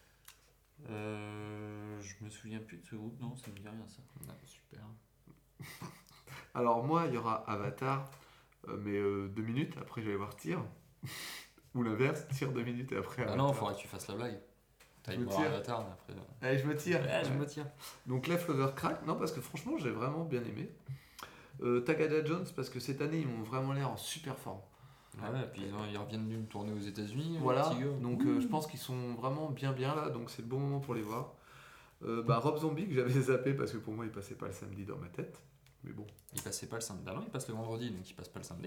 Euh, je me souviens plus de ce groupe, non, ça me dit rien ça. Ah, super. Alors, moi, il y aura Avatar, euh, mais euh, deux minutes, après je vais voir Tir. Ou l'inverse, Tir deux minutes et après. Ah Avatar. non, il faudra que tu fasses la blague. T'as Je une me voir tire. Avatar, mais après. euh, Allez, je me tire. Ouais, je Ouais. me tiens. Donc, Leftover Crack, non, parce que franchement, j'ai vraiment bien aimé. Euh, Tagada Jones, parce que cette année, ils m'ont vraiment l'air en super forme. Ouais, et puis ils, ont- ils reviennent d'une tournée aux États-Unis. Voilà, les petits gars. donc euh, je pense qu'ils sont vraiment bien bien là, donc c'est le bon moment pour les voir. Euh, bah, Rob Zombie, que j'avais zappé parce que pour moi il passait pas le samedi dans ma tête. Mais bon. Il passait pas le samedi. Ah non, il passe le vendredi, donc il passe pas le samedi.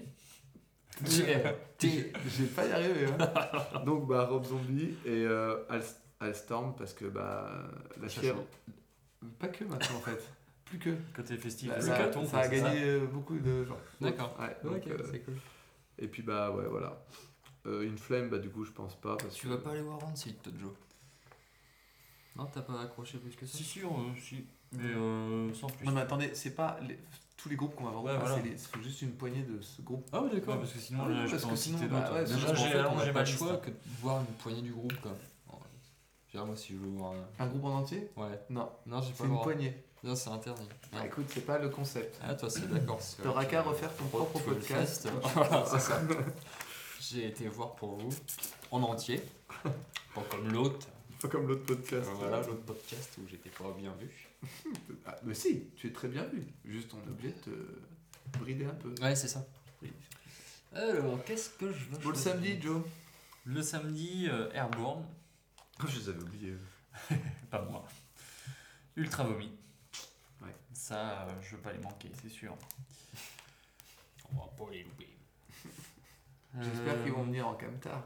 J'ai j'ai pas y arrivé. Hein. Donc bah, Rob Zombie et euh, Al, Al Storm parce que bah, la Ça fièvre. chaud. Pas que maintenant en fait. Plus que. Côté festif, Ça, le ça- Caton, ça a c'est gagné euh, beaucoup de gens. D'accord. Ouais, donc, euh, c'est cool. et puis bah ouais, voilà. Euh, une flemme, bah du coup je pense pas. Parce Tu que... vas pas aller voir Rancid, toi, Joe Non, t'as pas accroché plus que ça Si, si, euh, si. Mais euh, sans plus. Non mais attendez, c'est pas les- tous les groupes qu'on va voir, Ouais, ah, voilà. c'est les- c'est juste une poignée de ce groupe. Ah oui, Ouais, parce que sinon, Ah oui, là, je parce peux que en sinon, citer bah, d'autres. ouais, Déjà, sinon, j'ai en fait, on allongé J'ai ma pas le liste. choix que de voir une poignée du groupe, quoi. Bon, je veux dire, moi, si je veux voir. un- Un groupe en entier Ouais. Non, Non, j'ai pas c'est le une droit. poignée. Non, c'est interdit. Bah, Merde. écoute, c'est pas le concept. Ah, toi, c'est d'accord. c'est T'auras vrai qu'à que- refaire ton Pro- propre Full podcast. Fest. Voilà, c'est ça. J'ai été voir pour vous en entier. Pas comme l'autre. Pas comme l'autre podcast. Voilà, l'autre podcast où j'étais pas bien vu. Ah, mais si, tu es très bien vu. Juste, on est obligé de te brider un peu. Ouais, c'est ça. Alors, qu'est-ce que je veux Pour le choisir samedi, Joe. Le samedi, euh, Airborne. Ah, je les avais oubliés. Pas moi. Ultra Vomi. Ouais. Ça, euh, je veux pas les manquer, c'est sûr. On va pas les louper. J'espère Euh, qu'ils vont venir en camtar.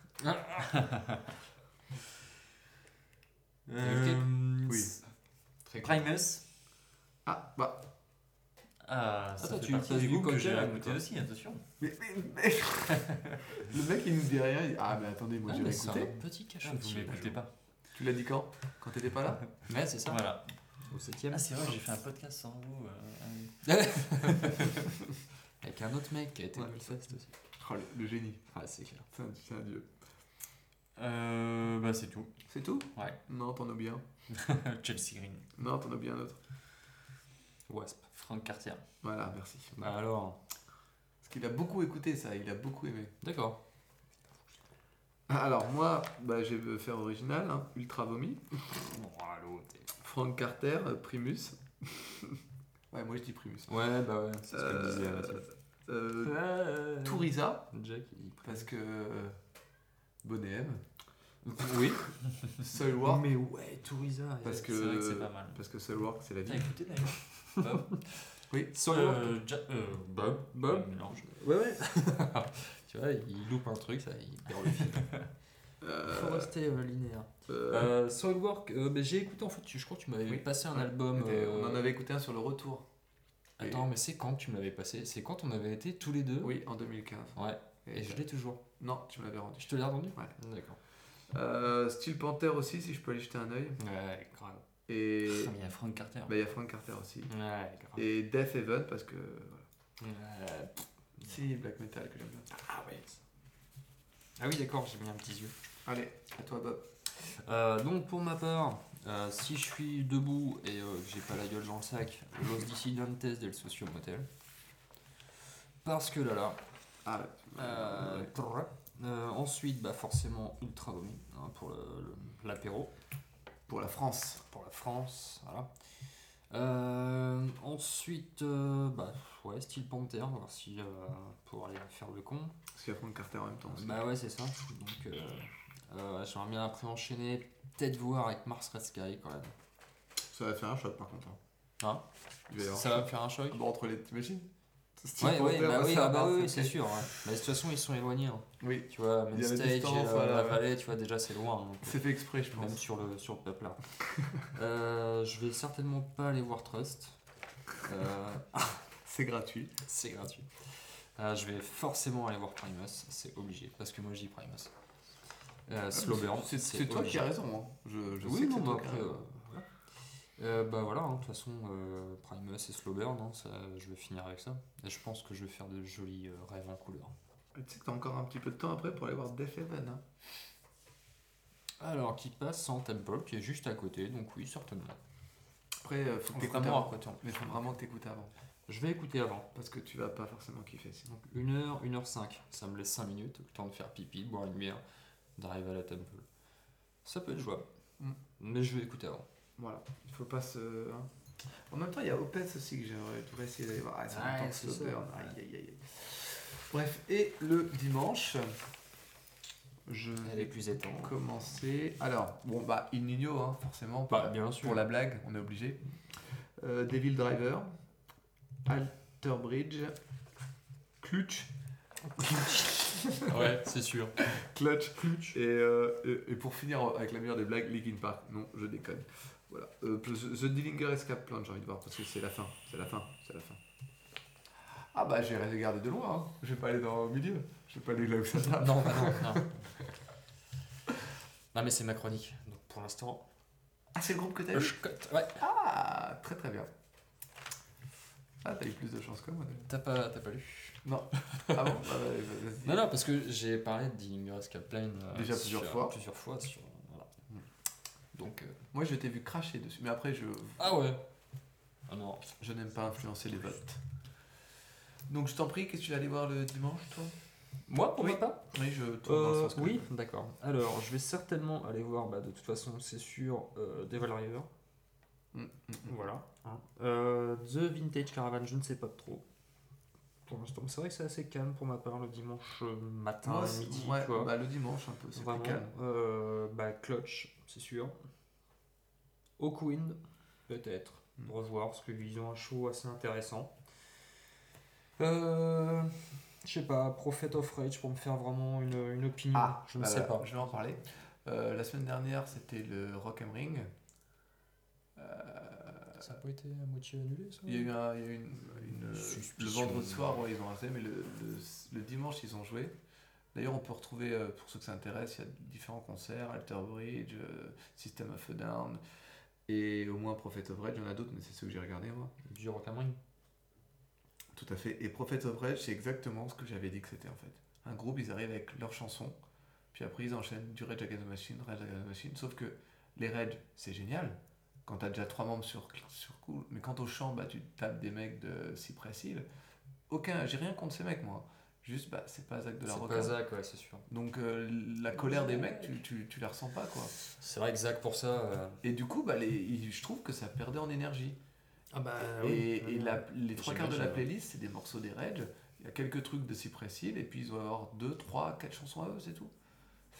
euh, Oui. Très cool. Primus. Ah, bah. Ah, ça Attends, fait tu partie passes des du groupes que cocktail j'ai à écouté toi. aussi, attention. Mais, mais, mais- le mec, il nous dit rien. Il dit, ah, mais attendez, moi Ah, j'ai mais c'est écouté. un petit cachot. Ah, vous m'écoutez pas. Tu l'as dit quand Quand t'étais pas là Ouais, c'est ça. Voilà. Au septième. Ah, c'est vrai, j'ai fait un podcast sans vous. euh, Avec un autre mec qui a été Ouais. au Fest aussi. Oh, le, le génie. Ah, c'est clair. C'est un, c'est un dieu. Euh, bah, c'est tout. C'est tout Ouais. Non, t'en as bien. Chelsea Green. Non, t'en as bien un autre. Wasp. Franck Cartier. Voilà, merci. Bah alors. Parce qu'il a beaucoup écouté ça, il a beaucoup aimé. D'accord. Alors moi, bah, je vais faire original, hein. Ultra Vomi, Bon, allô, t'es- Frank Carter, euh, Primus. Ouais, moi je dis Primus. Ouais, bah ouais, c'est ce qu'elle disait. Euh, Mathilde. euh, Euh, Tourisa, Jack, il parce que euh, Bonnet M. Oui. Soilwork. Mais ouais, Touriza. Parce C'est vrai que c'est que, pas mal. parce que Soilwork, c'est la T'as vie. écouté d'ailleurs Bob Oui. Soilwork. euh, Ja- euh, Bob. Bob. Ouais, mélange. Ouais, ouais. Tu vois, il loupe un truc, ça, il perd le fil. Euh, Faut rester euh, linéaire. euh, Euh, Soilwork, euh, bah, j'ai écouté en fait, tu- je crois que tu m'avais Oui. passé un Ouais. album. c'était- euh, On en avait écouté un sur le retour. Attends, Et- mais c'est quand que tu me l'avais passé? C'est quand on avait été tous les deux? Oui, en deux mille quinze. Ouais, et je l'ai toujours. Non, tu me l'avais rendu. Je te l'ai rendu? Ouais. D'accord. Euh, Steel Panther aussi, si je peux aller jeter un œil. Ouais, grave. Et Ah, mais il y a Frank Carter. bah, il y a Frank Carter aussi. Ouais, grave. Et Death Heaven, parce que. Voilà. Euh, Si, black metal que j'aime bien. ah ouais. Ah oui, d'accord, j'ai mis un petit yeux. Allez, à toi, Bob. Euh, donc pour ma part, euh, si je suis debout et euh, que j'ai pas la gueule dans le sac, Los Dissidentes del Socio Motel. Parce que là là. Ah, ouais. Euh, Ouais. trrr. Euh, ensuite, bah forcément Ultra Vomi hein, pour le- le- l'apéro, Pour la France. pour la France, voilà. Euh, ensuite, euh, bah ouais, Steel Panther, voir si euh, pour aller faire le con. Parce qu'il y a Frank Carter en même temps aussi. Bah ouais, c'est ça. Donc, euh, euh, j'aimerais bien après enchaîner, peut-être voir avec Mars Red Sky quand même. Ça va faire un choc par contre. hein. Hein Il va y avoir Ça va me faire un choc. Ah bon, entre les. T'imagines Steel Ouais, ouais, Panther, bah oui, ça ah bah va oui, marcher. c'est sûr. Ouais. Bah, de toute façon, ils sont éloignés. hein. Oui, Tu vois, Il y a main la stage et distance, la, voilà, la ouais. vallée, tu vois, déjà c'est loin. donc, c'est fait exprès, je Même pense. sur le, sur le peuple là. euh, je vais certainement pas aller voir Trust. Euh, C'est gratuit. c'est gratuit. Euh, je vais forcément aller voir Primus, c'est obligé. Parce que moi je dis Primus. Euh, Slow Burn, C'est c'est toi obligé. qui as raison. Hein. Je, je Oui, sais que non, c'est toi bah qui as après. raison. euh, voilà. Euh, bah voilà, hein, de toute façon, euh, Primus et Slow Burn, hein, ça, je vais finir avec ça. Et je pense que je vais faire de jolis euh, rêves en couleur. Tu sais que t'as encore un petit peu de temps après pour aller voir Death Heaven. Hein. Alors, qui passe en Temple, qui est juste à côté, donc oui, certainement. Après, euh, faut que t'écoutes Vraiment à avant. côté. en plus. Mais faut vraiment que t'écoutes avant. Je vais écouter avant. Parce que tu vas pas forcément kiffer sinon. Donc une heure, une heure cinq. Ça me laisse cinq minutes, le temps de faire pipi, de boire une bière, d'arriver à la Temple. Ça peut être jouable. Mm. Mais je vais écouter avant. Voilà. Il faut pas se. hein. En même temps, il y a Opeth aussi que j'aimerais devrais essayer d'aller voir. Ah, c'est en même Ouais, temps que c'est Slow ça. Burn. Aïe, aïe, aïe. Bref, et le dimanche, je Elle vais est plus étendue. commencer. Alors, bon, bah, Il Nino, hein, forcément. Bah, bien sûr. Pour la blague, on est obligé. Euh, Devil Driver, Alter Bridge, Clutch, Ouais, c'est sûr. Clutch, Clutch. Et, euh, et, et pour finir avec la meilleure des blagues, Linkin Park. Non, je déconne. Voilà. Euh, The The Dillinger Escape Plan, j'ai envie de voir parce que c'est la fin. C'est la fin. C'est la fin. Ah bah, j'ai regardé de loin. Hein. Je vais pas aller dans le milieu. Je vais pas aller là où ça tape. Non, bah non, non. Non, mais c'est ma chronique. Donc pour l'instant, Ah, c'est le groupe que t'as vu je cote. Ouais. Ah, très très bien. Ah, t'as eu plus de chance que moi. déjà. T'as pas, t'as pas lu. Non. Ah bon Bah, ouais, vas-y. Non, non, parce que j'ai parlé de Dillinger Escape Plan. euh, Déjà plusieurs sur- fois. Plusieurs fois. Sur, voilà. Mm. Donc. euh, Moi, je t'ai vu cracher dessus. Mais après, je, Ah ouais. Ah non. je n'aime pas influencer les votes. Donc, je t'en prie, qu'est-ce que tu vas aller voir le dimanche, toi Moi, pour Oui. ma part Oui, je tourne dans le Euh, sens que- oui, d'accord. Alors, je vais certainement aller voir, bah, de toute façon, c'est sûr, euh, Devil River. Mm, mm, mm. Voilà. hein. Euh, The Vintage Caravan, je ne sais pas trop. Pour l'instant, c'est vrai que c'est assez calme pour ma part le dimanche euh, matin, Moi, c'est- midi, ouais, tu vois. bah, le dimanche, un peu, c'était Vraiment. calme. Euh, bah, Clutch, c'est sûr. Hawkwind, peut-être. Mm. Revoir, parce qu'ils ont un show assez intéressant. Euh, je sais pas, Prophet of Rage pour me faire vraiment une, une opinion. Ah, je ne bah, sais bah, pas. Je vais en parler. Euh, la semaine dernière, c'était le Rock am Ring. Euh, Ça n'a pas été à moitié annulé, ça Il y a eu, un, il y a eu une, une- le Suspicion. vendredi soir, ouais, ils ont arrêté, mais le, le, le dimanche, ils ont joué. D'ailleurs, on peut retrouver, euh, pour ceux que ça intéresse, il y a différents concerts, Alter Bridge, euh, System of a Down, et au moins Prophet of Rage, il y en a d'autres, mais c'est ceux que j'ai regardé moi. Du Rock am Ring. Tout à fait. Et Prophet of Rage, c'est exactement ce que j'avais dit que c'était en fait. Un groupe, ils arrivent avec leurs chansons, puis après ils enchaînent du Rage Against the Machine, Rage Against the Machine, sauf que les Rage, c'est génial, quand t'as déjà trois membres sur, sur coup, mais quand au chant, bah, tu tapes des mecs de Cypress Hill, aucun, j'ai rien contre ces mecs moi, juste bah, c'est pas Zach de la C'est Rocca. pas Zach, ouais, c'est sûr. Donc euh, la colère des mecs, tu, tu, tu la ressens pas quoi. C'est vrai que Zach, pour ça. euh, Et du coup, bah, les, ils- je trouve que ça perdait en énergie. Ah bah Et, et la- les trois quarts de la J'imagine. playlist, c'est des morceaux des Rage. Il y a quelques trucs de Cypress Hill, et puis ils doivent avoir deux, trois, quatre chansons à eux, c'est tout.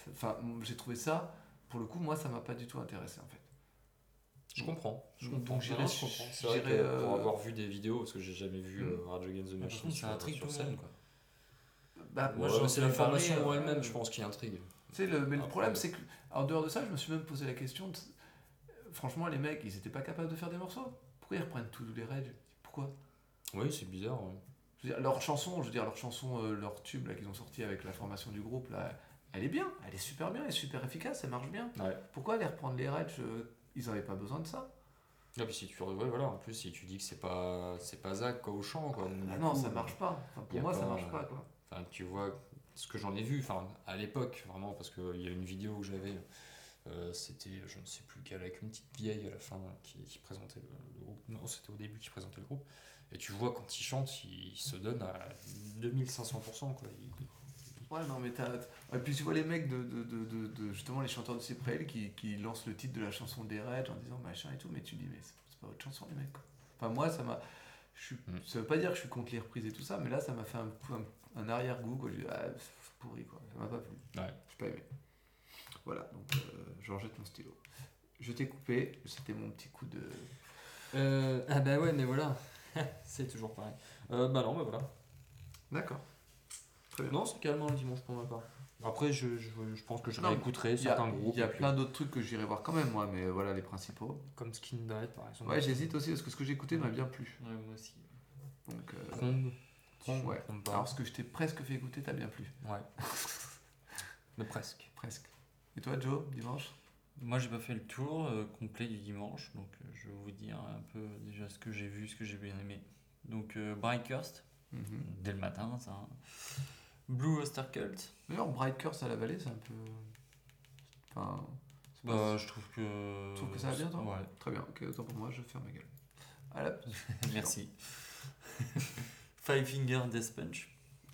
Enfin, j'ai trouvé ça, pour le coup, moi, ça m'a pas du tout intéressé en fait. Je comprends. Je Donc, comprends. j'irai- Non, je comprends. C'est vrai que j'irai, euh, pour avoir vu des vidéos, parce que j'ai jamais vu Mm. euh, Rage Against the Par Machine contre, ça sur, intrigue sur tout le scène. monde. Quoi. Bah, Moi, Ouais, j'en c'est ai la parlé, formation euh, elle-même, je pense, qui intrigue. tu sais, le, mais le Après, problème, bon. c'est que, en dehors de ça, je me suis même posé la question, de- franchement, les mecs, ils étaient pas capables de faire des morceaux. Pourquoi ils reprennent tous les raids? Pourquoi? Oui, c'est bizarre. Ouais. Je veux dire, leur chanson, je veux dire, leur chanson, euh, leur tube là qu'ils ont sorti avec la formation du groupe là, elle est bien, elle est super bien, elle est super efficace, elle marche bien. Ouais. Pourquoi aller reprendre les raids? Ils avaient pas besoin de ça. Ah, puis si tu ouais, voilà, en plus si tu dis que c'est pas c'est pas Zach quoi au chant quoi. donc, Ah du non, coup, ça marche pas. Enfin, y pour a moi, ça pas- marche pas quoi. Enfin, tu vois ce que j'en ai vu, enfin à l'époque vraiment parce qu'il y a une vidéo que j'avais, euh, c'était je ne sais plus quelle avec une petite vieille à la fin qui, qui présentait le, le groupe. Non, c'était au début qui présentait le groupe. Et tu vois quand il chante, il, il se donne à deux mille cinq cents pour cent quoi. Il- Ouais, non, mais t'as. Et puis tu vois les mecs de, de, de, de, de- justement les chanteurs de Cyprès qui, qui lancent le titre de la chanson des Reds en disant machin et tout, mais tu dis, mais c'est c'est pas votre chanson, les mecs quoi. Enfin, moi, ça m'a. Je suis... Mm. Ça veut pas dire que je suis contre les reprises et tout ça, mais là, ça m'a fait un, coup- un, un arrière-goût quoi. J'ai dit, ah, c'est pourri quoi, ça m'a pas plu. Ouais. J'ai pas aimé. Voilà, donc euh, je rejette mon stylo. Je t'ai coupé, c'était mon petit coup de. Euh, ah bah ouais mais voilà, c'est toujours pareil. Euh, bah non bah voilà. D'accord. Très bien. Non c'est calme hein, le dimanche pour ma part. Après je, je, je pense que je Non, réécouterai Il y a, certains groupes. il y a et puis- plein d'autres trucs que j'irai voir quand même, moi, mais voilà les principaux. Comme Skin Diet par exemple. Ouais, j'hésite aussi parce que ce que j'ai écouté m'a bien plu. Ouais, moi aussi. Donc, euh, Prong. Prong, ouais. Prong pas. Alors, ce que je t'ai presque fait écouter, t'as bien plu. Ouais. Mais presque. Presque. Et toi, Joe, dimanche? Moi, j'ai pas fait le tour euh, complet du dimanche, donc euh, je vais vous dire un peu déjà ce que j'ai vu, ce que j'ai bien aimé. Donc, euh, Brightcurst, Mhm. dès le matin, ça. hein. Blue Oyster Cult. D'ailleurs, Bright Curse à la vallée, c'est un peu. Enfin. c'est pas- Bah, je trouve que. Tu trouves que ça va bien, toi? Ouais, Très bien, ok, autant pour moi, je ferme ma gueule. À la. merci. Five Finger Death Punch.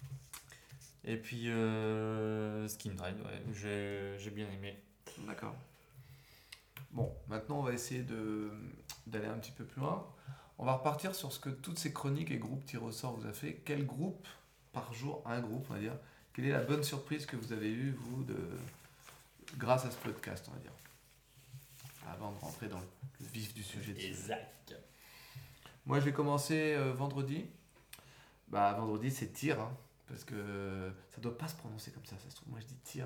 Et puis, euh, Skin Trade, ouais, j'ai j'ai bien aimé. D'accord. Bon, maintenant, on va essayer de d'aller un petit peu plus loin. On va repartir sur ce que toutes ces chroniques et groupes tirés au sort vous a fait. Quel groupe par jour, un groupe, on va dire, quelle est la bonne surprise que vous avez eue, vous, de... grâce à ce podcast, on va dire, avant de rentrer dans le vif du sujet. De ce- Exact. Moi, je vais commencer euh, vendredi. Bah, vendredi, c'est tir, hein, parce que ça doit pas se prononcer comme ça, ça se trouve. Moi, je dis tir.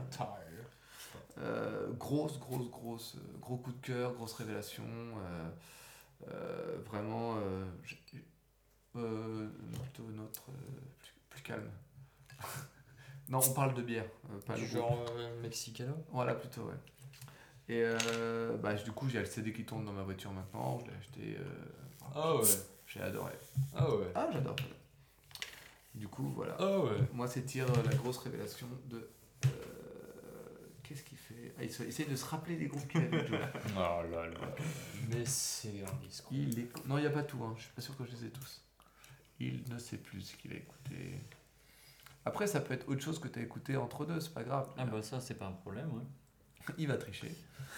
Euh, grosse, grosse, grosse, euh, gros coup de cœur, grosse révélation. euh, euh, vraiment, euh, j'ai- euh, plutôt une autre, euh, plus, plus calme. Non, on parle de bière, euh, pas le groupe. Genre euh, Mexicano. Voilà, plutôt, ouais. Et euh, bah, du coup, j'ai le C D qui tourne dans ma voiture maintenant. Je l'ai acheté. euh, Ah ouais. J'ai adoré. Ah ouais. Ah, j'adore. Du coup, voilà. Ah ouais. Moi, c'est Tyr, euh, la grosse révélation de. euh, Qu'est-ce qu'il fait ah, Il se- essaye de se rappeler des groupes qu'il a vu, Joe. Oh là là. Mais c'est un discours. Il est... Non, il n'y a pas tout, hein. Je suis pas sûr que je les ai tous. Il ne sait plus ce qu'il a écouté. Après, ça peut être autre chose que tu as écouté entre deux, c'est pas grave. Ah bah ça, c'est pas un problème, ouais. Il va tricher.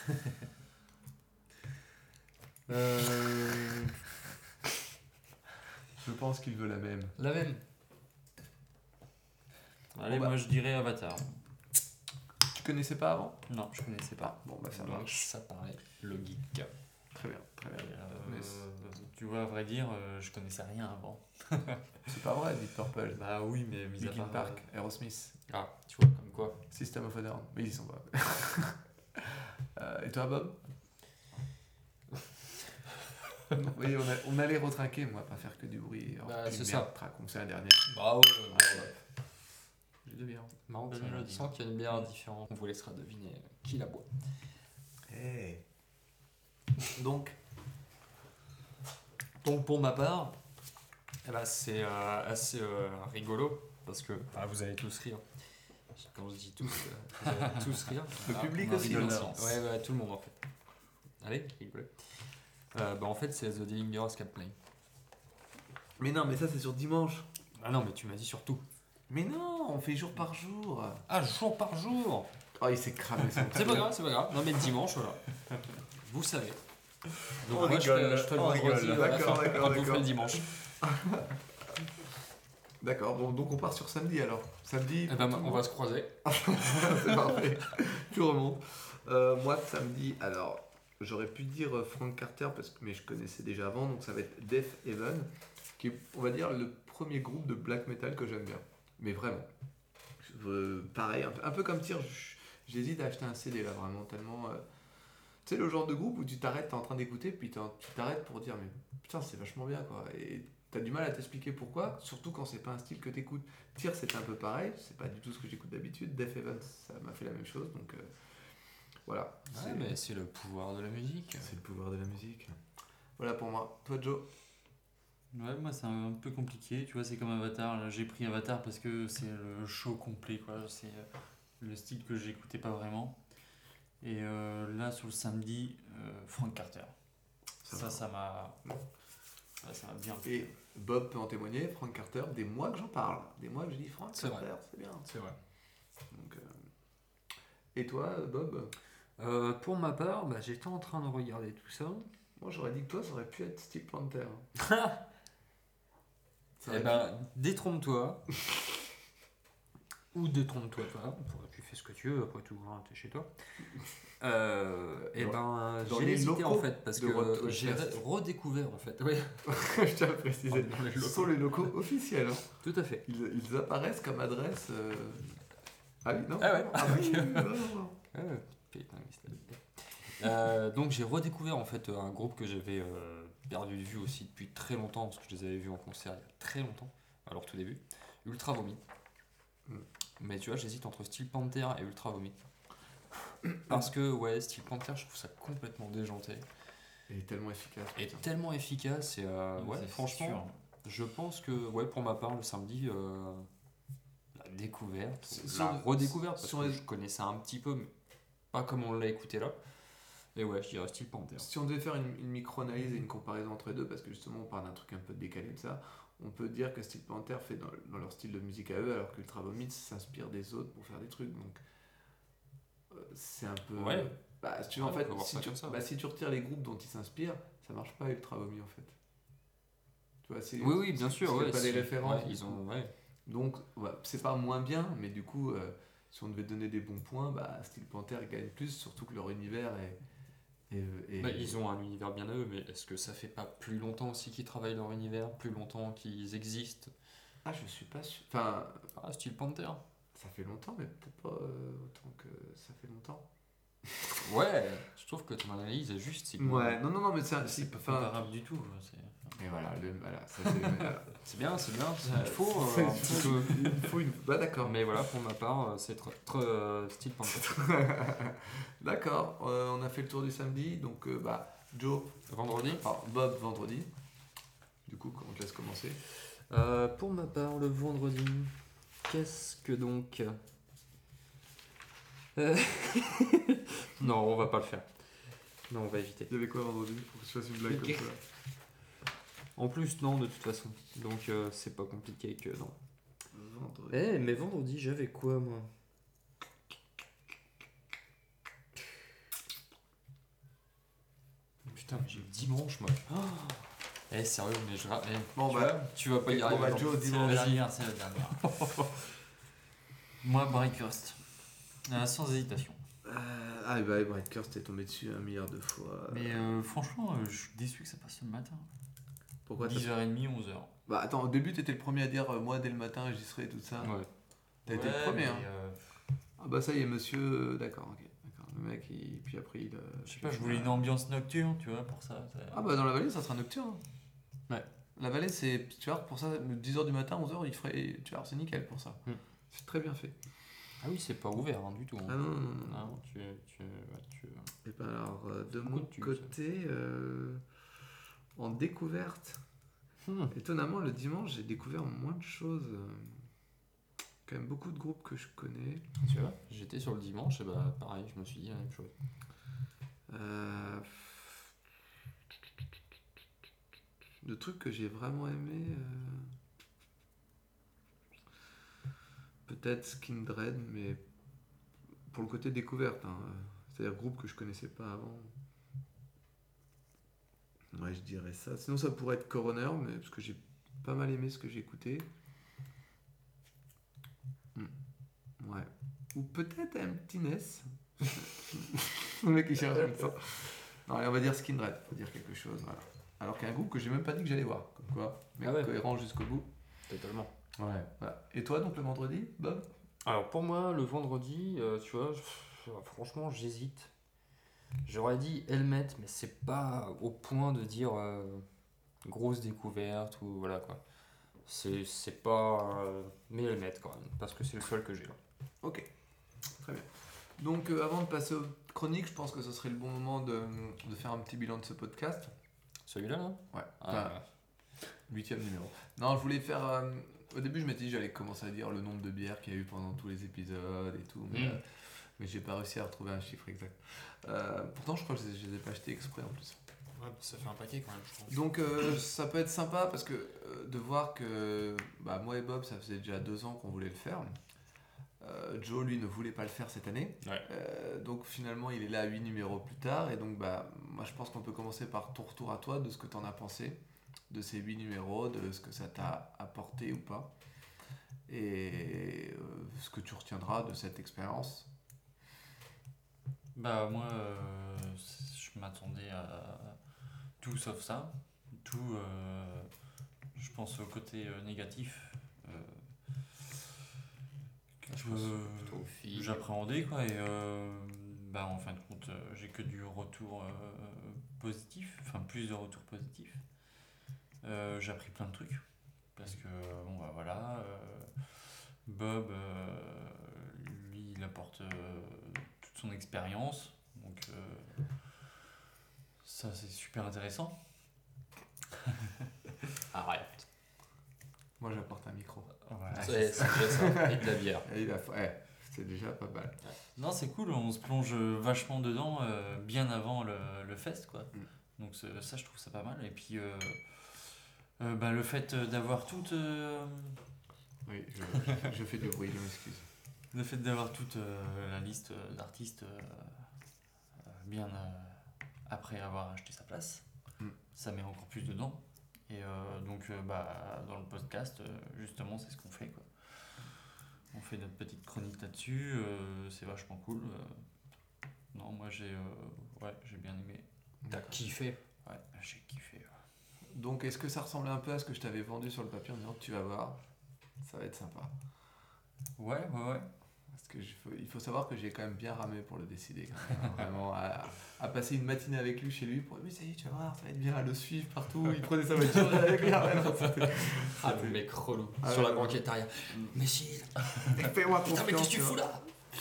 Euh... Je pense qu'il veut la même. La même. Allez, Bon, bah. moi je dirais Avatar. Tu connaissais pas avant? Non, je connaissais pas. Bon, bah ça Donc, marche. ça paraît logique. Très bien, très bien. Euh, Mais tu vois, à vrai dire, euh, je connaissais rien avant. c'est pas vrai, Deep Purple. Bah oui, mais mis à Linkin part. Park, Aerosmith, Ah, tu vois, comme quoi. System of a Down. Mais ils y sont pas. Euh, et toi, Bob? Oui, on, a- on allait retrinquer, moi, pas faire que du bruit. Alors, Bah, une c'est merde, ça. trac, on sait un dernier. Bravo. J'ai deux bières. Marrant, Bonne ça mélodie. sent qu'il y a une bière différente. On vous laissera deviner qui la boit. Hey. Donc, Donc pour ma part, eh ben, c'est euh, assez euh, rigolo parce que ah, vous allez tous rire. Quand je dis tous, euh, vous allez tous rire. le Ah, public on aussi. rigole hein. d'avance. Ouais, ouais, tout le monde en fait. Allez, rigolez. Euh, bah, en fait, c'est The Dangerous Captain. Mais non, mais ça, c'est sur dimanche. Ah non, mais tu m'as dit surtout. Mais non, on fait jour par jour. Ah, jour par jour. Oh, il s'est cramé son C'est pas grave, c'est pas grave. Non, mais le dimanche, voilà. Vous savez. Donc On moi, rigole, je fais, je fais le on vendredi, rigole. voilà, D'accord, enfin, d'accord, quand vous d'accord. faites le dimanche. D'accord, bon, donc on part sur samedi alors. Samedi. Eh ben, on va se croiser. C'est parfait. Tu remontes. Euh, moi, samedi, alors, j'aurais pu dire euh, Frank Carter, parce que, mais je connaissais déjà avant, donc ça va être Death Heaven, qui est, on va dire, le premier groupe de black metal que j'aime bien. Mais vraiment. Euh, pareil, un peu, un peu comme Tyr, j- j'hésite à acheter un C D là, vraiment, tellement. euh, Tu sais, le genre de groupe où tu t'arrêtes, t'es en train d'écouter, puis t'en- tu t'arrêtes pour dire, mais putain, c'est vachement bien, quoi. Et t'as du mal à t'expliquer pourquoi, surtout quand c'est pas un style que t'écoutes. Tyr, c'était un peu pareil, c'est pas du tout ce que j'écoute d'habitude. Death Heaven, ça m'a fait la même chose, donc euh, voilà. Ouais, c'est, mais c'est le pouvoir de la musique. c'est le pouvoir de la musique. Voilà pour moi. Toi, Joe? Ouais, moi c'est un peu compliqué, tu vois, c'est comme Avatar. Là, j'ai pris Avatar parce que c'est le show complet, quoi. C'est euh, le style que j'écoutais pas vraiment. Et euh, là, sur le samedi, euh, Frank Carter. Ça Ça, va. ça m'a. Ça ça m'a bien plu. Et Bob peut en témoigner, Frank Carter, des mois que j'en parle. Des mois que je dis Frank C'est Carter, vrai. c'est bien. C'est vrai. Donc, euh, Et toi, Bob? Euh, pour ma part, bah, j'étais en train de regarder tout ça. Moi, j'aurais dit que toi, ça aurait pu être Steel Panther. Ça Eh aurait ben, détrompe-toi. Ou détrompe-toi, toi. Tu fais ce que tu veux, après tout, hein, t'es chez toi. Euh, et Dans- ben, dans j'ai les hésité locaux en fait, parce de que Road to j'ai Hellfest. re- redécouvert en fait. Oui, pu- Je tiens à le préciser. Dans les Ce locaux. sont les locaux officiels. hein. tout à fait. Ils, ils apparaissent comme adresse. euh, Ah oui, non Ah ouais. Ah oui, non, non, non. Ah ouais, putain, mais c'était- Euh, donc j'ai redécouvert en fait un groupe que j'avais euh, perdu de vue aussi depuis très longtemps, parce que je les avais vus en concert il y a très longtemps, alors tout début, Ultra Vomit. Mm. Mais tu vois, j'hésite entre Steel Panther et Ultra Vomit. Parce que ouais, Steel Panther, je trouve ça complètement déjanté. Il est tellement efficace. Et putain. tellement efficace, et euh, ouais, C'est franchement, sûr. je pense que, ouais, pour ma part, le samedi, euh, la découverte, Si- ou si la on- redécouverte, parce si on que est- je connaissais un petit peu, mais pas comme on l'a écouté là. Et ouais, je dirais Steel Panther. Si on devait faire une, une micro-analyse et une comparaison entre les deux, parce que justement on parle d'un truc un peu décalé de ça, on peut dire que Steel Panther fait dans, dans leur style de musique à eux, alors qu'Ultra Vomit s'inspire des autres pour faire des trucs. Donc euh, c'est un peu. Ouais. Bah, si tu veux, Ouais, en on fait, peut voir si ça tu, comme ça. bah, si tu retires les groupes dont ils s'inspirent, ça marche pas Ultra Vomit en fait. Tu vois, c'est, Oui, oui, bien c'est- sûr, parce qu'il y ouais. a pas si- les références. ouais, ils ont, ouais. Donc ouais, c'est pas moins bien, mais du coup, euh, si on devait donner des bons points, bah, Steel Panther gagne plus, surtout que leur univers est. est- est- Bah, ils ont un univers bien à eux, mais est-ce que ça fait pas plus longtemps aussi qu'ils travaillent leur univers, plus longtemps qu'ils existent? Ah, je suis pas sûr. Enfin, Ah, Steel Panther. ça fait longtemps, mais peut-être pas euh, autant que ça fait longtemps. Ouais, je trouve que ton analyse est juste. c'est- Ouais, non, non, non, mais c'est un. C'est si- pas Enfin, comparable du tout. c'est- et voilà, le, voilà, ça c'est. voilà. C'est bien, c'est bien. Il faut C'est- euh, un petit peu. Il faut une. Bah d'accord. Mais voilà, pour ma part, euh, c'est tr- tr- euh, Steel Panther. D'accord, euh, on a fait le tour du samedi, donc euh, bah, Joe, Vendredi. enfin Bob vendredi. Du coup, on te laisse commencer. Euh, pour ma part, le vendredi, qu'est-ce que donc Euh, Non, on va pas le faire. Non, on va éviter. Il y avait quoi vendredi pour que tu fasses une blague Ok. comme ça? En plus, non, de toute façon. Donc, euh, c'est pas compliqué que non. Vendredi. Eh, mais vendredi, j'avais quoi, moi Putain, mais j'ai le dimanche, moi. Oh eh, sérieux, mais je. ra- eh, Bon, tu, bah, vois, tu vas pas y bon, arriver. bah, non. Joe, C'est dimanche. la dernière, c'est la dernière. Moi, Breakhurst. Euh, sans hésitation. Euh, ah, bah, Brightcurst t'es tombé dessus un milliard de fois. Mais euh, franchement, euh, je suis déçu que ça passe le matin. Pourquoi t'as- dix heures trente, onze heures. Bah attends, au début t'étais le premier à dire euh, moi dès le matin j'y serai et tout ça. Ouais. T'as été le premier, mais, hein. euh, Ah bah ça y est, monsieur. euh, D'accord, ok. D'accord. Le mec, il... puis après il. euh, je sais puis pas, je il- voulais une ambiance nocturne, tu vois, pour ça. c'est- Ah bah dans la vallée ça sera nocturne. Ouais. La vallée c'est. Tu vois, pour ça, dix heures du matin, onze heures, il ferait. Tu vois, c'est nickel pour ça. Hmm. C'est très bien fait. Ah oui, c'est pas ouvert hein, du tout. hein. Ah non, non, non. non. Non, tu, tu, ouais, tu... Et ben alors, euh, de Beaucoup mon de thunes, côté, euh, en découverte, Hmm. étonnamment le dimanche j'ai découvert moins de choses. euh, Quand même beaucoup de groupes que je connais. Tu vois, j'étais sur le dimanche et bah pareil, je me suis dit la même chose. Euh, De trucs que j'ai vraiment aimé. euh, Peut-être Skindred, mais pour le côté découverte. hein, euh, C'est-à-dire groupe que je connaissais pas avant. Ouais, je dirais ça. Sinon, ça pourrait être Coroner, mais parce que j'ai pas mal aimé ce que j'ai écouté. ou peut-être Emptiness. Le mec qui cherche comme ça. Non, allez, on va dire Skindred, faut dire quelque chose. Voilà. Alors qu'il y a un groupe que j'ai même pas dit que j'allais voir. Comme quoi, mec Ah ouais. cohérent jusqu'au bout. Totalement. Ouais. Voilà. Et toi, donc le vendredi, Bob? Alors pour moi, le vendredi, euh, tu vois, je- franchement, j'hésite. J'aurais dit Helmet, mais c'est pas au point de dire euh, grosse découverte ou voilà quoi. C'est c'est pas. euh, mais Helmet quand même, parce que c'est le seul que j'ai là. Ok, très bien. Donc euh, avant de passer aux chroniques, je pense que ce serait le bon moment de, de faire un petit bilan de ce podcast. Celui-là là Ouais. Ah, Enfin, huitième numéro. Non, je voulais faire. euh, au début, je m'étais dit que j'allais commencer à dire le nombre de bières qu'il y a eu pendant tous les épisodes et tout, mais, Mm. euh, mais j'ai pas réussi à retrouver un chiffre exact. Euh, pourtant, je crois que je les, je les ai pas achetés exprès en plus. ouais, ça fait un paquet quand même, je pense. Donc euh, ça peut être sympa parce que euh, de voir que bah, moi et Bob, ça faisait déjà deux ans qu'on voulait le faire. Euh, Joe, lui, ne voulait pas le faire cette année. Ouais. Euh, donc finalement, il est là huit numéros plus tard. Et donc, bah, moi, je pense qu'on peut commencer par ton retour à toi de ce que tu en as pensé de ces huit numéros, de ce que ça t'a apporté ou pas. Et euh, ce que tu retiendras de cette expérience. Bah moi, euh, je m'attendais à tout sauf ça. Tout, euh, je pense au côté euh, négatif. euh, que Je pense plutôt aux filles. j'appréhendais quoi. Et euh, bah en fin de compte, euh, j'ai que du retour euh, positif, enfin plus de retours positifs. Euh, j'ai appris plein de trucs parce que bon bah voilà, euh, Bob, euh, lui, il apporte euh, toute son expérience, donc euh, ça c'est super intéressant. Arrête. Moi, j'apporte un micro. Voilà. C'est c'est déjà ça. Et de la bière. Et il a- ouais, c'est déjà pas mal. Non, c'est cool, on se plonge vachement dedans euh, bien avant le, le fest, quoi. Mm. Donc c'est- ça, je trouve ça pas mal. Et puis, euh, euh, bah, le fait d'avoir toute, euh, Oui, je, je fais du bruit, je m'excuse. le fait d'avoir toute euh, la liste d'artistes euh, euh, bien euh, après avoir acheté sa place, Mm. ça met encore plus dedans. Et euh, donc, euh, bah, dans le podcast, euh, justement, c'est ce qu'on fait, quoi. On fait notre petite chronique là-dessus, euh, c'est vachement cool. euh. Non, moi j'ai euh, ouais, j'ai bien aimé. T'as kiffé. Ouais, j'ai kiffé. ouais. Donc, est-ce que ça ressemblait un peu à ce que je t'avais vendu sur le papier en disant tu vas voir, ça va être sympa. Ouais, ouais, ouais. Parce que je- faut- il faut savoir que j'ai quand même bien ramé pour le décider. Quand même, hein, vraiment, à, à passer une matinée avec lui chez lui pour oui, ça y est, tu vas voir, ça va être bien, à le suivre partout. Il prenait sa voiture j'allais avec lui. Ah ouais, non, c'était- Ah, le mec relou. Ah Sur ouais, la ouais. banquette arrière. Mais si. Fais-moi Putain, confiance. mais qu'est-ce que tu vois. fous là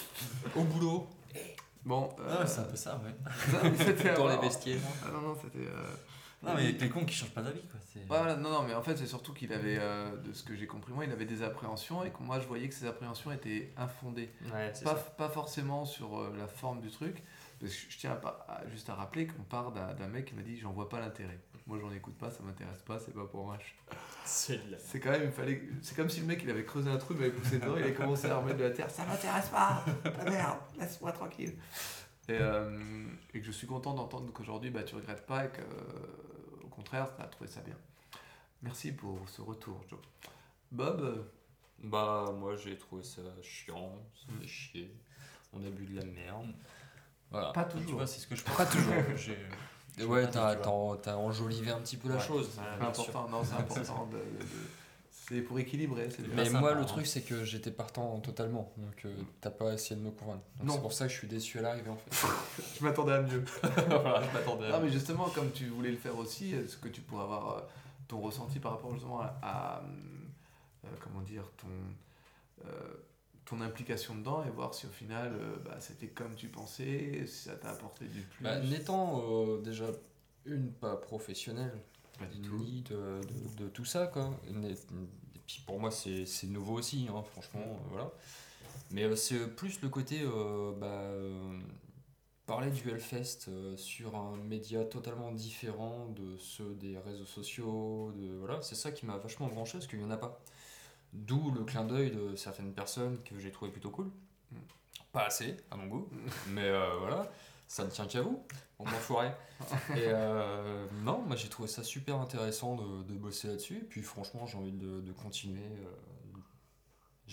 Au boulot. Bon, Ah euh, ouais, c'est un peu ça, ouais. ça, c'était Dans les alors- vestiaires. Ah non, non, c'était. euh, Non, mais avec les cons qui changent pas d'avis, quoi. C'est... Ouais, voilà, non, non, mais en fait, c'est surtout qu'il avait, euh, de ce que j'ai compris, moi, il avait des appréhensions et que moi, je voyais que ces appréhensions étaient infondées. Ouais, c'est Pas, ça. pas forcément sur euh, la forme du truc, parce que je tiens à, pas- à- juste à rappeler qu'on part d'un d'un mec qui m'a dit j'en vois pas l'intérêt. Moi, j'en écoute pas, ça m'intéresse pas, c'est pas pour moi. Je- C'est de la. C'est quand même, il fallait, c'est comme si le mec il avait creusé un trou, il m'avait poussé dedans, il avait commencé à remettre de la terre. Ça m'intéresse pas, la merde, laisse-moi tranquille. Et, euh, et que je suis content d'entendre qu'aujourd'hui, bah, tu regrettes pas et que, euh, au contraire, tu as trouvé ça bien. Merci pour ce retour, Joe. Bob, euh, Bah, moi j'ai trouvé ça chiant, ça Mm. fait chier. On a bu de la merde. Voilà. pas Tu toujours. vois, c'est ce que je pense. Pas toujours. J'ai... Et ouais, j'ai t'as, pas dit, tu vois. t'as, t'as enjolivé un petit peu la Ouais. chose. Ouais, C'est bien sûr. important, non, c'est important. de- de- de- C'est pour équilibrer, c'est bien. Mais sympa, moi, le hein. truc, c'est que j'étais partant totalement. Donc, euh, t'as pas essayé de me convaincre. Donc, Non. c'est pour ça que je suis déçu à l'arrivée en fait. Je m'attendais à mieux. Voilà, je m'attendais Non, mais justement, comme tu voulais le faire aussi, est-ce que tu pourrais avoir euh, ton ressenti par rapport justement à, à, euh, comment dire, ton, euh, ton implication dedans et voir si au final euh, bah, c'était comme tu pensais, si ça t'a apporté du plus. Bah, n'étant euh, déjà une pas professionnelle, Pas du tout. ni de, de, de tout ça, quoi. N'est- Et puis pour moi, c'est, c'est nouveau aussi, hein, franchement, euh, voilà. Mais euh, c'est plus le côté euh, bah, euh, parler du Hellfest euh, sur un média totalement différent de ceux des réseaux sociaux, de, voilà, c'est ça qui m'a vachement branché parce qu'il n'y en a pas. D'où le clin d'œil de certaines personnes que j'ai trouvé plutôt cool. Mm. Pas assez, à mon goût, mais euh, voilà, ça ne tient qu'à vous, on m'enfoirez. Et euh, non, moi j'ai trouvé ça super intéressant de, de bosser là-dessus, et puis franchement j'ai envie de, de continuer. euh,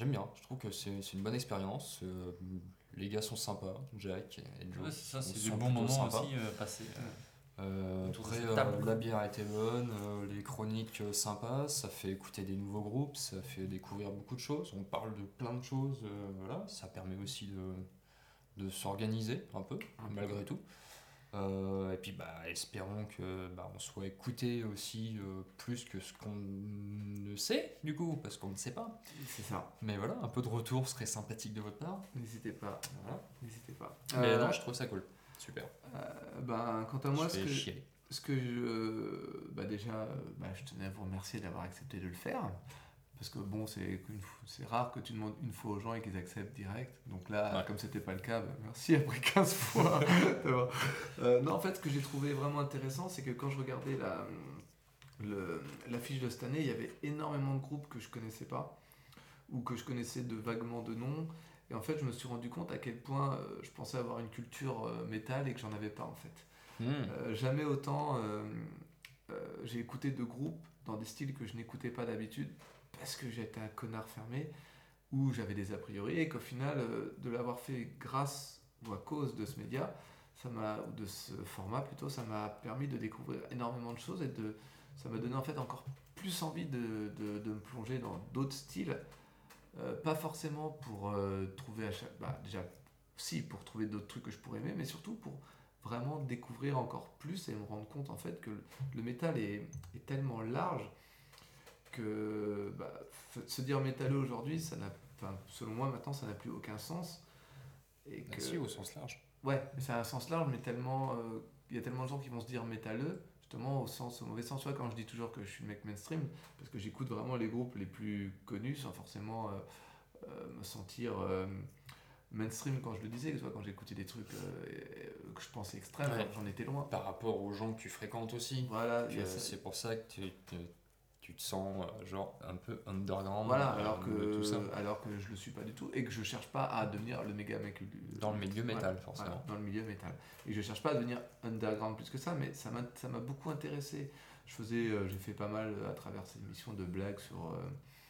j'aime bien. Je trouve que c'est, c'est une bonne expérience. Euh, les gars sont sympas, Jack et Joe. Ouais, c'est ça, Ils c'est sont des bons plutôt moments sympas. aussi euh, passés. euh. Euh, Autour de après, cette euh, table. la bière était bonne, euh, les chroniques euh, sympas, ça fait écouter des nouveaux groupes, ça fait découvrir beaucoup de choses. On parle de plein de choses, euh, voilà. Ça permet aussi de, de s'organiser un peu, malgré tout. Euh, et puis, bah, espérons que bah, on soit écouté aussi euh, plus que ce qu'on ne sait, du coup, parce qu'on ne sait pas. C'est ça. Mais voilà, un peu de retour serait sympathique de votre part. N'hésitez pas. Voilà. N'hésitez pas. Mais Euh, non, je trouve ça cool. Super. euh, ben, quant à moi, je ce vais que, chialer. ce que je. Bah déjà, euh, bah, je tenais à vous remercier d'avoir accepté de le faire. Parce que bon, c'est, qu'une fois- c'est rare que tu demandes une fois aux gens et qu'ils acceptent direct. Donc là, Ouais. comme c'était pas le cas, bah, merci après quinze fois. d'avoir- Euh, non, en fait, ce que j'ai trouvé vraiment intéressant, c'est que quand je regardais la, le, l'affiche de cette année, il y avait énormément de groupes que je connaissais pas ou que je connaissais de vaguement de nom. Et en fait, je me suis rendu compte à quel point euh, je pensais avoir une culture euh, métal et que j'en avais pas en fait. Mmh. Euh, jamais autant euh, euh, j'ai écouté de groupes dans des styles que je n'écoutais pas d'habitude parce que j'étais un connard fermé ou j'avais des a priori et qu'au final euh, de l'avoir fait grâce ou à cause de ce média, ça m'a, ou de ce format plutôt, ça m'a permis de découvrir énormément de choses et de, ça m'a donné en fait encore plus envie de, de, de me plonger dans d'autres styles. Euh, pas forcément pour euh, trouver à chaque... Bah, déjà, si, pour trouver d'autres trucs que je pourrais aimer, mais surtout pour vraiment découvrir encore plus et me rendre compte en fait que le, le métal est, est tellement large que bah, f- se dire métalleux aujourd'hui, ça n'a, enfin, selon moi maintenant, ça n'a plus aucun sens. Et Ah que, si, au sens large. ouais, mais c'est un sens large, mais tellement, euh, il y a tellement de gens qui vont se dire métalleux, justement au sens, au mauvais sens. Tu vois, quand je dis toujours que je suis le mec mainstream, parce que j'écoute vraiment les groupes les plus connus sans forcément euh, euh, me sentir euh, mainstream quand je le disais. Tu vois, quand j'écoutais des trucs euh, euh, que je pensais extrêmes, Ouais. j'en étais loin. Par rapport aux gens que tu fréquentes aussi. Voilà, il y Que a ça. c'est pour ça que tu, tu, tu te sens euh, genre un peu underground Voilà, euh, alors de tout ça. que, alors que je le suis pas du tout et que je cherche pas à devenir le méga mec du- Dans le milieu Voilà, métal, forcément. voilà, dans le milieu métal. Et je cherche pas à devenir underground plus que ça, mais ça m'a, ça m'a beaucoup intéressé. Je faisais, euh, j'ai fait pas mal euh, à travers ces émissions de blagues sur, euh,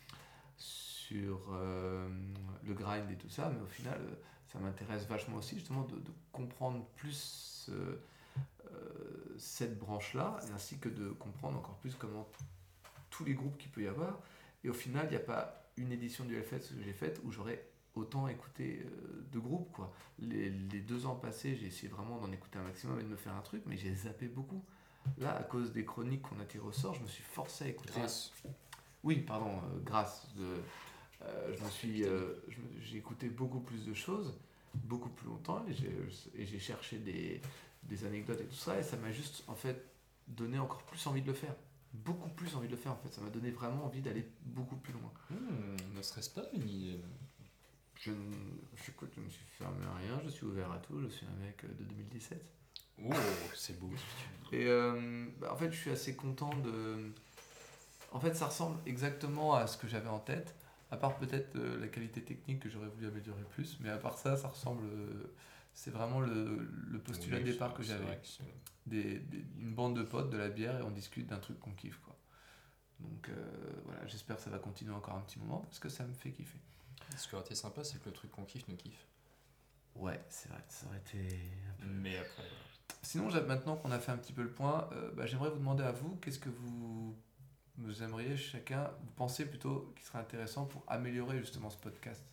sur euh, le grind et tout ça, mais au final, euh, ça m'intéresse vachement aussi justement de, de comprendre plus euh, euh, cette branche-là, et ainsi que de comprendre encore plus comment tous les groupes qu'il peut y avoir. Et au final, il n'y a pas une édition du Hellfest que j'ai faite où j'aurais autant écouté euh, de groupes, quoi. Les, les deux ans passés, j'ai essayé vraiment d'en écouter un maximum et de me faire un truc, mais j'ai zappé beaucoup. Là, à cause des chroniques qu'on a tirées au sort, je me suis forcé à écouter. Grâce. Oui, pardon, euh, grâce. De, euh, je me suis, euh, je me- j'ai écouté beaucoup plus de choses, beaucoup plus longtemps, et j'ai, et j'ai cherché des, des anecdotes et tout ça, et ça m'a juste, en fait, donné encore plus envie de le faire. Beaucoup plus envie de le faire, en fait. Ça m'a donné vraiment envie d'aller beaucoup plus loin. Hmm, ne serait-ce pas une idée? Je, ne- je, écoute, je me suis fermé à rien, je suis ouvert à tout, je suis un mec de deux mille dix-sept. Oh, c'est beau. Et euh, bah, en fait, je suis assez content de. En fait, ça ressemble exactement à ce que j'avais en tête, à part peut-être euh, la qualité technique que j'aurais voulu améliorer plus, mais à part ça, ça ressemble. euh, c'est vraiment le, le postulat de Oui, départ c'est- que c'est j'avais. vrai que c'est- Des, des- une bande de potes, de la bière, et on discute d'un truc qu'on kiffe, quoi. Donc euh, voilà, j'espère que ça va continuer encore un petit moment parce que ça me fait kiffer. Ce qui aurait été sympa, c'est que le truc qu'on kiffe nous kiffe. Ouais, c'est vrai, ça aurait été un peu. Mais après, Sinon, j'ai- maintenant qu'on a fait un petit peu le point, euh, bah, j'aimerais vous demander à vous, qu'est-ce que vous, vous aimeriez chacun, vous pensez plutôt qui serait intéressant pour améliorer justement ce podcast.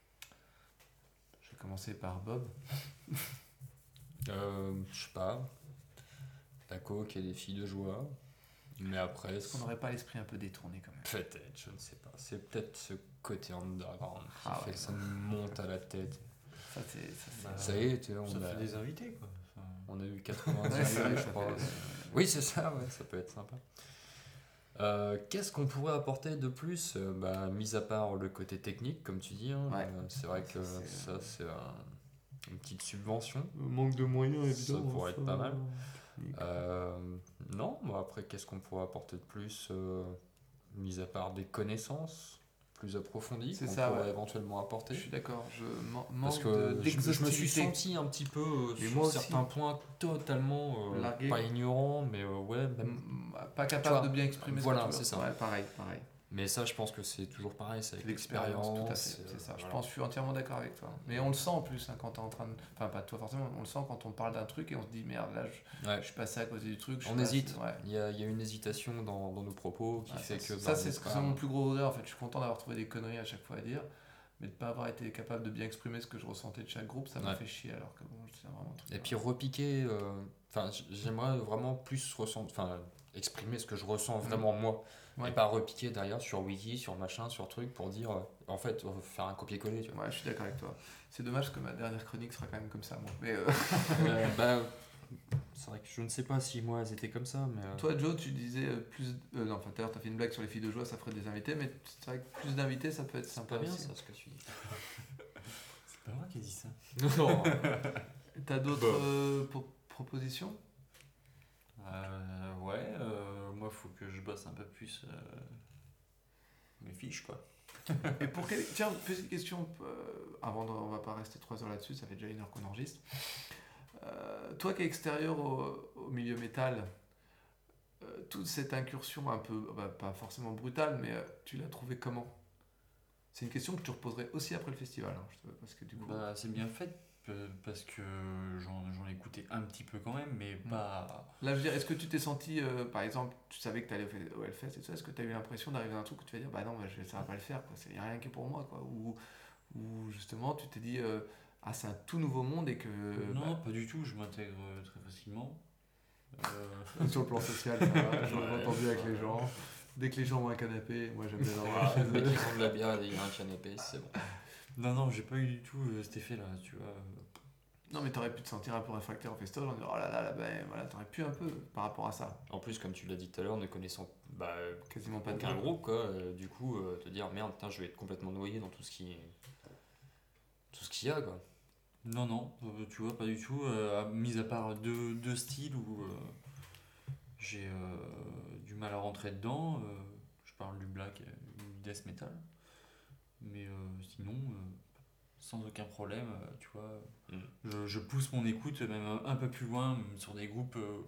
Je vais commencer par Bob. euh, je sais pas. La coke et des filles de joie. Mais après, Est-ce qu'on n'aurait pas l'esprit un peu détourné quand même? peut-être, je ne sais pas. C'est peut-être ce côté underground qui Ah fait ouais, que ça non. me monte à la tête. Ça, c'est. Ça, c'est- Bah, Ça y est, tu vois, Ça on a, fait des invités, quoi. Enfin, on a eu quatre-vingt-dix Ouais, c'est vrai, je ça crois. fait- Oui, c'est ça, ouais, ça peut être sympa. Euh, qu'est-ce qu'on pourrait apporter de plus Euh, bah, mis à part le côté technique, comme tu dis, hein, Ouais. euh, c'est vrai que Ça, c'est- ça, c'est un- une petite subvention. Manque de moyens, Ça pourrait être pas mal. Technique. Euh, non, bah après, qu'est-ce qu'on pourrait apporter de plus euh, mis à part des connaissances plus approfondies C'est qu'on ça, pourrait ouais. éventuellement apporter Je suis d'accord, je man- Parce manque que de- je, je me suis d'exhaustivité. senti un petit peu euh, Mais sur moi aussi. certains points totalement euh, Largué. pas ignorant, mais euh, ouais, même Mm, Pas Tu capable vois, de bien exprimer voilà, ce que tu veux. c'est ça. Ouais, pareil, pareil. Mais ça, je pense que c'est toujours pareil, c'est avec L'expérience, l'expérience. tout à fait, c'est euh, ça. Je voilà. pense, je suis entièrement d'accord avec toi. Mais on le sent en plus hein, quand t'es en train de. Enfin, pas toi forcément, on le sent quand on parle d'un truc et on se dit merde, là, je, Ouais. je suis passé à côté du truc. je On suis passé- hésite. Ouais. Il y a, il y a une hésitation dans, dans nos propos qui Ouais, fait ça, que. ça bah, c'est on ce que est c'est pas- mon plus gros regret en fait. Je suis content d'avoir trouvé des conneries à chaque fois à dire, mais de pas avoir été capable de bien exprimer ce que je ressentais de chaque groupe, ça m'a Ouais. fait chier alors que bon, c'est vraiment un truc. Et puis repiquer. euh, Enfin, j- j'aimerais vraiment plus ressentir. Enfin, exprimer ce que je ressens vraiment moi. Ouais. Et pas repiquer derrière sur Wiki, sur machin, sur truc pour dire. euh, en fait, euh, faire un copier-coller, tu vois. Ouais, je suis d'accord avec toi. C'est dommage que ma dernière chronique sera quand même comme ça, moi. Mais euh, Euh, bah, c'est vrai que je ne sais pas si moi elles étaient comme ça, mais. euh, toi, Joe, tu disais euh, plus. euh, non, enfin, tout à l'heure, t'as fait une blague sur les filles de joie, ça ferait des invités, mais c'est vrai que plus d'invités, ça peut être c'est sympa pas bien aussi. ça ce que tu dis. C'est pas moi qui ai dit ça. Non. T'as d'autres Bah. euh, pro- propositions Euh, ouais, euh, moi, faut que je bosse un peu plus euh, mes fiches, quoi. Et pour quel... Tiens, petite question, euh, avant de... on va pas rester trois heures là-dessus, ça fait déjà une heure qu'on enregistre. Euh, toi qui es extérieur au, au milieu métal, euh, toute cette incursion un peu, bah, pas forcément brutale, mais euh, tu l'as trouvée comment? C'est une question que tu reposerais aussi après le festival, hein, je te- parce que du coup... Bah, c'est bien fait euh, parce que j'en, j'en ai écouté un petit peu quand même, mais pas. Là, je veux dire, est-ce que tu t'es senti, euh, par exemple, tu savais que tu allais au Hellfest et tout ça, est-ce que tu as eu l'impression d'arriver à un truc où tu vas dire, bah non, bah, je, ça va pas le faire, quoi, c'est y a rien qui est pour moi, quoi, ou, ou justement, tu t'es dit, euh, ah, c'est un tout nouveau monde et que. non, pas du tout, je m'intègre euh, très facilement. Euh, Sur le plan social, ça va, j'en ai Ouais. entendu avec les gens. Dès que les gens ont un canapé, moi j'aime bien leur Ah, le mec qui prend de la bière et il y a un canapé, c'est bon. Non, non, j'ai pas eu du tout euh, cet effet-là, tu vois. Non, mais t'aurais pu te sentir un peu réfractaire au festival en disant, oh là là, là ben voilà, t'aurais pu un peu par rapport à ça. En plus, comme tu l'as dit tout à l'heure, ne connaissant bah, Quasiment pas de aucun groupe. groupe, quoi, euh, du coup, euh, te dire merde, putain, je vais être complètement noyé dans tout ce qui tout ce qu'il y a, quoi. Non, non, euh, tu vois, pas du tout. Euh, à- mis à part deux, deux styles où euh, j'ai euh, du mal à rentrer dedans. euh, je parle du black et du death metal. Mais euh, sinon, euh, sans aucun problème, euh, tu vois. Mm. Je, je pousse mon écoute même un, un peu plus loin, même sur des groupes euh,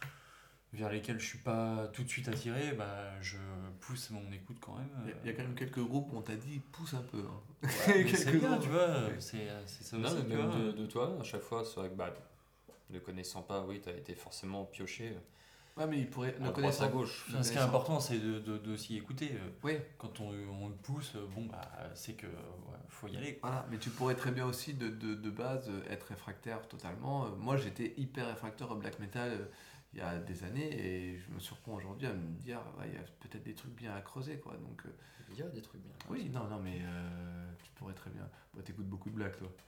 vers lesquels je suis pas tout de suite attiré. Bah, je pousse mon écoute quand même. Il y a- euh, il y, a quand même quelques groupes où on t'a dit, pousse un peu. Hein. mais c'est quelques bien, groupes. tu vois. Oui. C'est c'est ça Non, aussi, mais tu même vois. de, de toi, à chaque fois, c'est vrai que bah, ne connaissant pas, oui, t'as été forcément pioché Ouais, mais il pourrait. à Ne droite, connaissant à gauche. Enfin, ce qui est important, c'est de, de, d'aussi écouter. euh, Oui, Quand on, on le pousse, euh, bon, bah, c'est que ouais, faut y aller. Quoi. voilà, mais tu pourrais très bien aussi de, de, de base euh, être réfractaire totalement. Euh, Moi j'étais hyper réfractaire au black metal euh, il y a des années et je me surprends aujourd'hui à me dire, ouais, il y a peut-être des trucs bien à creuser quoi. Donc, euh, Il y a des trucs bien. oui, non, non, mais euh, tu pourrais très bien. Bah, t'écoutes beaucoup de black toi.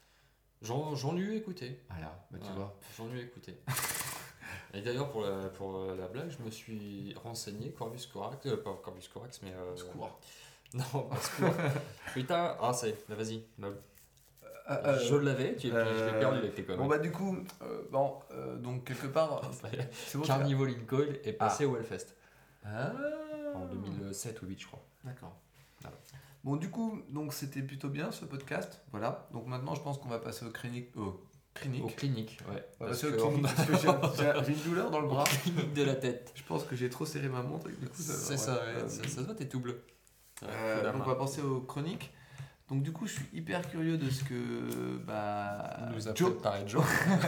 J'en, j'en ai eu écouté. Voilà, bah tu Ouais, vois. J'en ai eu écouté. Et d'ailleurs, pour la, pour la blague, je me suis renseigné, Corvus Corax, euh, pas Corvus Corax, mais. Euh, Secours. Non, pas Secours. Putain, ah, ça y est, bah, vas-y. bah, Euh, euh, je l'avais, tu, je l'ai euh, perdu avec tes Bon conneries. bah du coup, euh, bon, euh, donc quelque part, c'est bon. tu l'as- Carnival in Coil est passé au Hellfest. Ah. En deux mille sept ou deux mille huit, je crois. D'accord. Voilà. Bon, du coup, donc c'était plutôt bien ce podcast. Voilà. Donc maintenant, je pense qu'on va passer au clinique. Au clinique. Au clinique, ouais. On va Parce passer au que clinique on parce que j'ai- j'ai j'ai une douleur dans le bras. clinique de la tête. Je pense que j'ai trop serré ma montre et que du coup, ça. C'est ouais, ça, ouais, euh, ça, ça se voit, t'es tout bleu. Ouais, euh, faut la donc on main. va passer aux chroniques. Donc du coup, je suis hyper curieux de ce que bah Il nous a Joe. préparé Joe.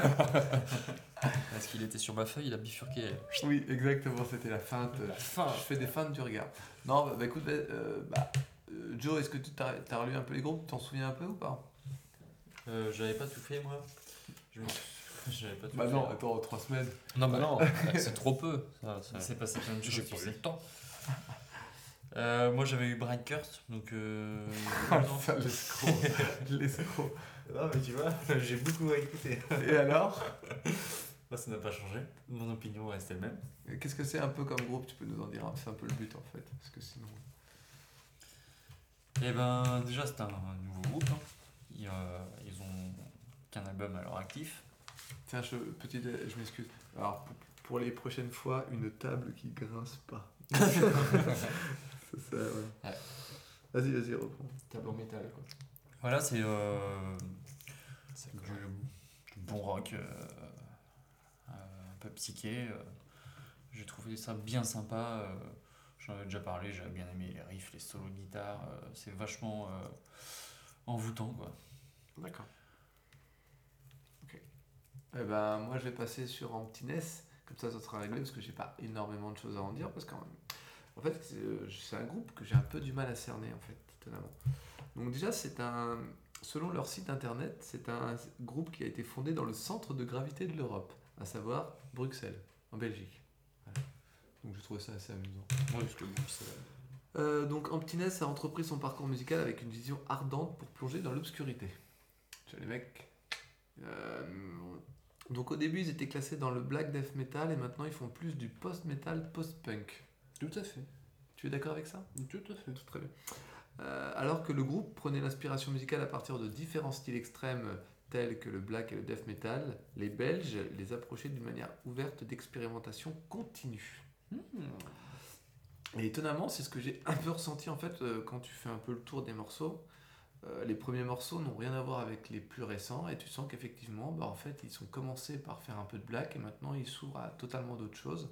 Parce qu'il était sur ma feuille, il a bifurqué. Oui, exactement. C'était la feinte. La fin. Je fais des feintes du regard. Non, bah, bah, écoute, euh, bah, euh, Joe, est-ce que tu t'as as relu un peu les groupes? Tu t'en souviens un peu ou pas? Euh, j'avais pas tout fait, moi. Je me suis- J'avais pas tout Bah fait. non, attends, trois semaines. Non, bah non, c'est trop peu. Ça, ça- Il s'est passé plein de choses. J'ai tu pas sais. eu le temps. Euh, moi, j'avais eu Brian Curse, donc. Euh, Ah, non. putain, l'escroc. L'escroc. Non, mais tu vois, j'ai beaucoup à écouter. Et alors? Moi, ça n'a pas changé. Mon opinion restait le même. Qu'est-ce que c'est un peu comme groupe? Tu peux nous en dire? C'est un peu le but en fait. Parce que sinon. Eh ben, déjà, c'est un, un nouveau groupe. hein. Ils, euh, ils ont qu'un album à leur actif. Tiens, je, petit, je m'excuse. Alors, pour, pour les prochaines fois, une table qui grince pas. c'est ça, ouais. Ouais. Vas-y, vas-y, reprends. Table en métal, quoi. Voilà, c'est euh, C'est du, quoi du bon rock, euh, euh, un peu psyché. euh. J'ai trouvé ça bien sympa. euh. j'en avais déjà parlé, j'avais bien aimé les riffs, les solos de guitare, euh, c'est vachement euh, envoûtant quoi. D'accord. Ok. Eh ben, moi, je vais passer sur Emptiness. Comme ça, ça sera réglé parce que j'ai pas énormément de choses à en dire. Parce qu'en en fait, c'est, euh, c'est un groupe que j'ai un peu du mal à cerner, en fait, étonnamment. Donc, déjà, c'est un. Selon leur site internet, c'est un groupe qui a été fondé dans le centre de gravité de l'Europe, à savoir Bruxelles, en Belgique. Voilà. Donc, je trouve ça assez amusant. Ouais, parce que bon, c'est. Euh, donc, Emptiness a entrepris son parcours musical avec une vision ardente pour plonger dans l'obscurité. Tu vois, les mecs. Euh, donc au début ils étaient classés dans le black death metal et maintenant ils font plus du post-metal, post-punk. Tout à fait. Tu es d'accord avec ça ? Tout à fait. Très bien. Euh, alors que le groupe prenait l'inspiration musicale à partir de différents styles extrêmes tels que le black et le death metal, les Belges les approchaient d'une manière ouverte d'expérimentation continue. Mmh. Et étonnamment, c'est ce que j'ai un peu ressenti en fait euh, quand tu fais un peu le tour des morceaux. Euh, les premiers morceaux n'ont rien à voir avec les plus récents et tu sens qu'effectivement, bah, en fait, ils ont commencé par faire un peu de black et maintenant ils s'ouvrent à totalement d'autres choses.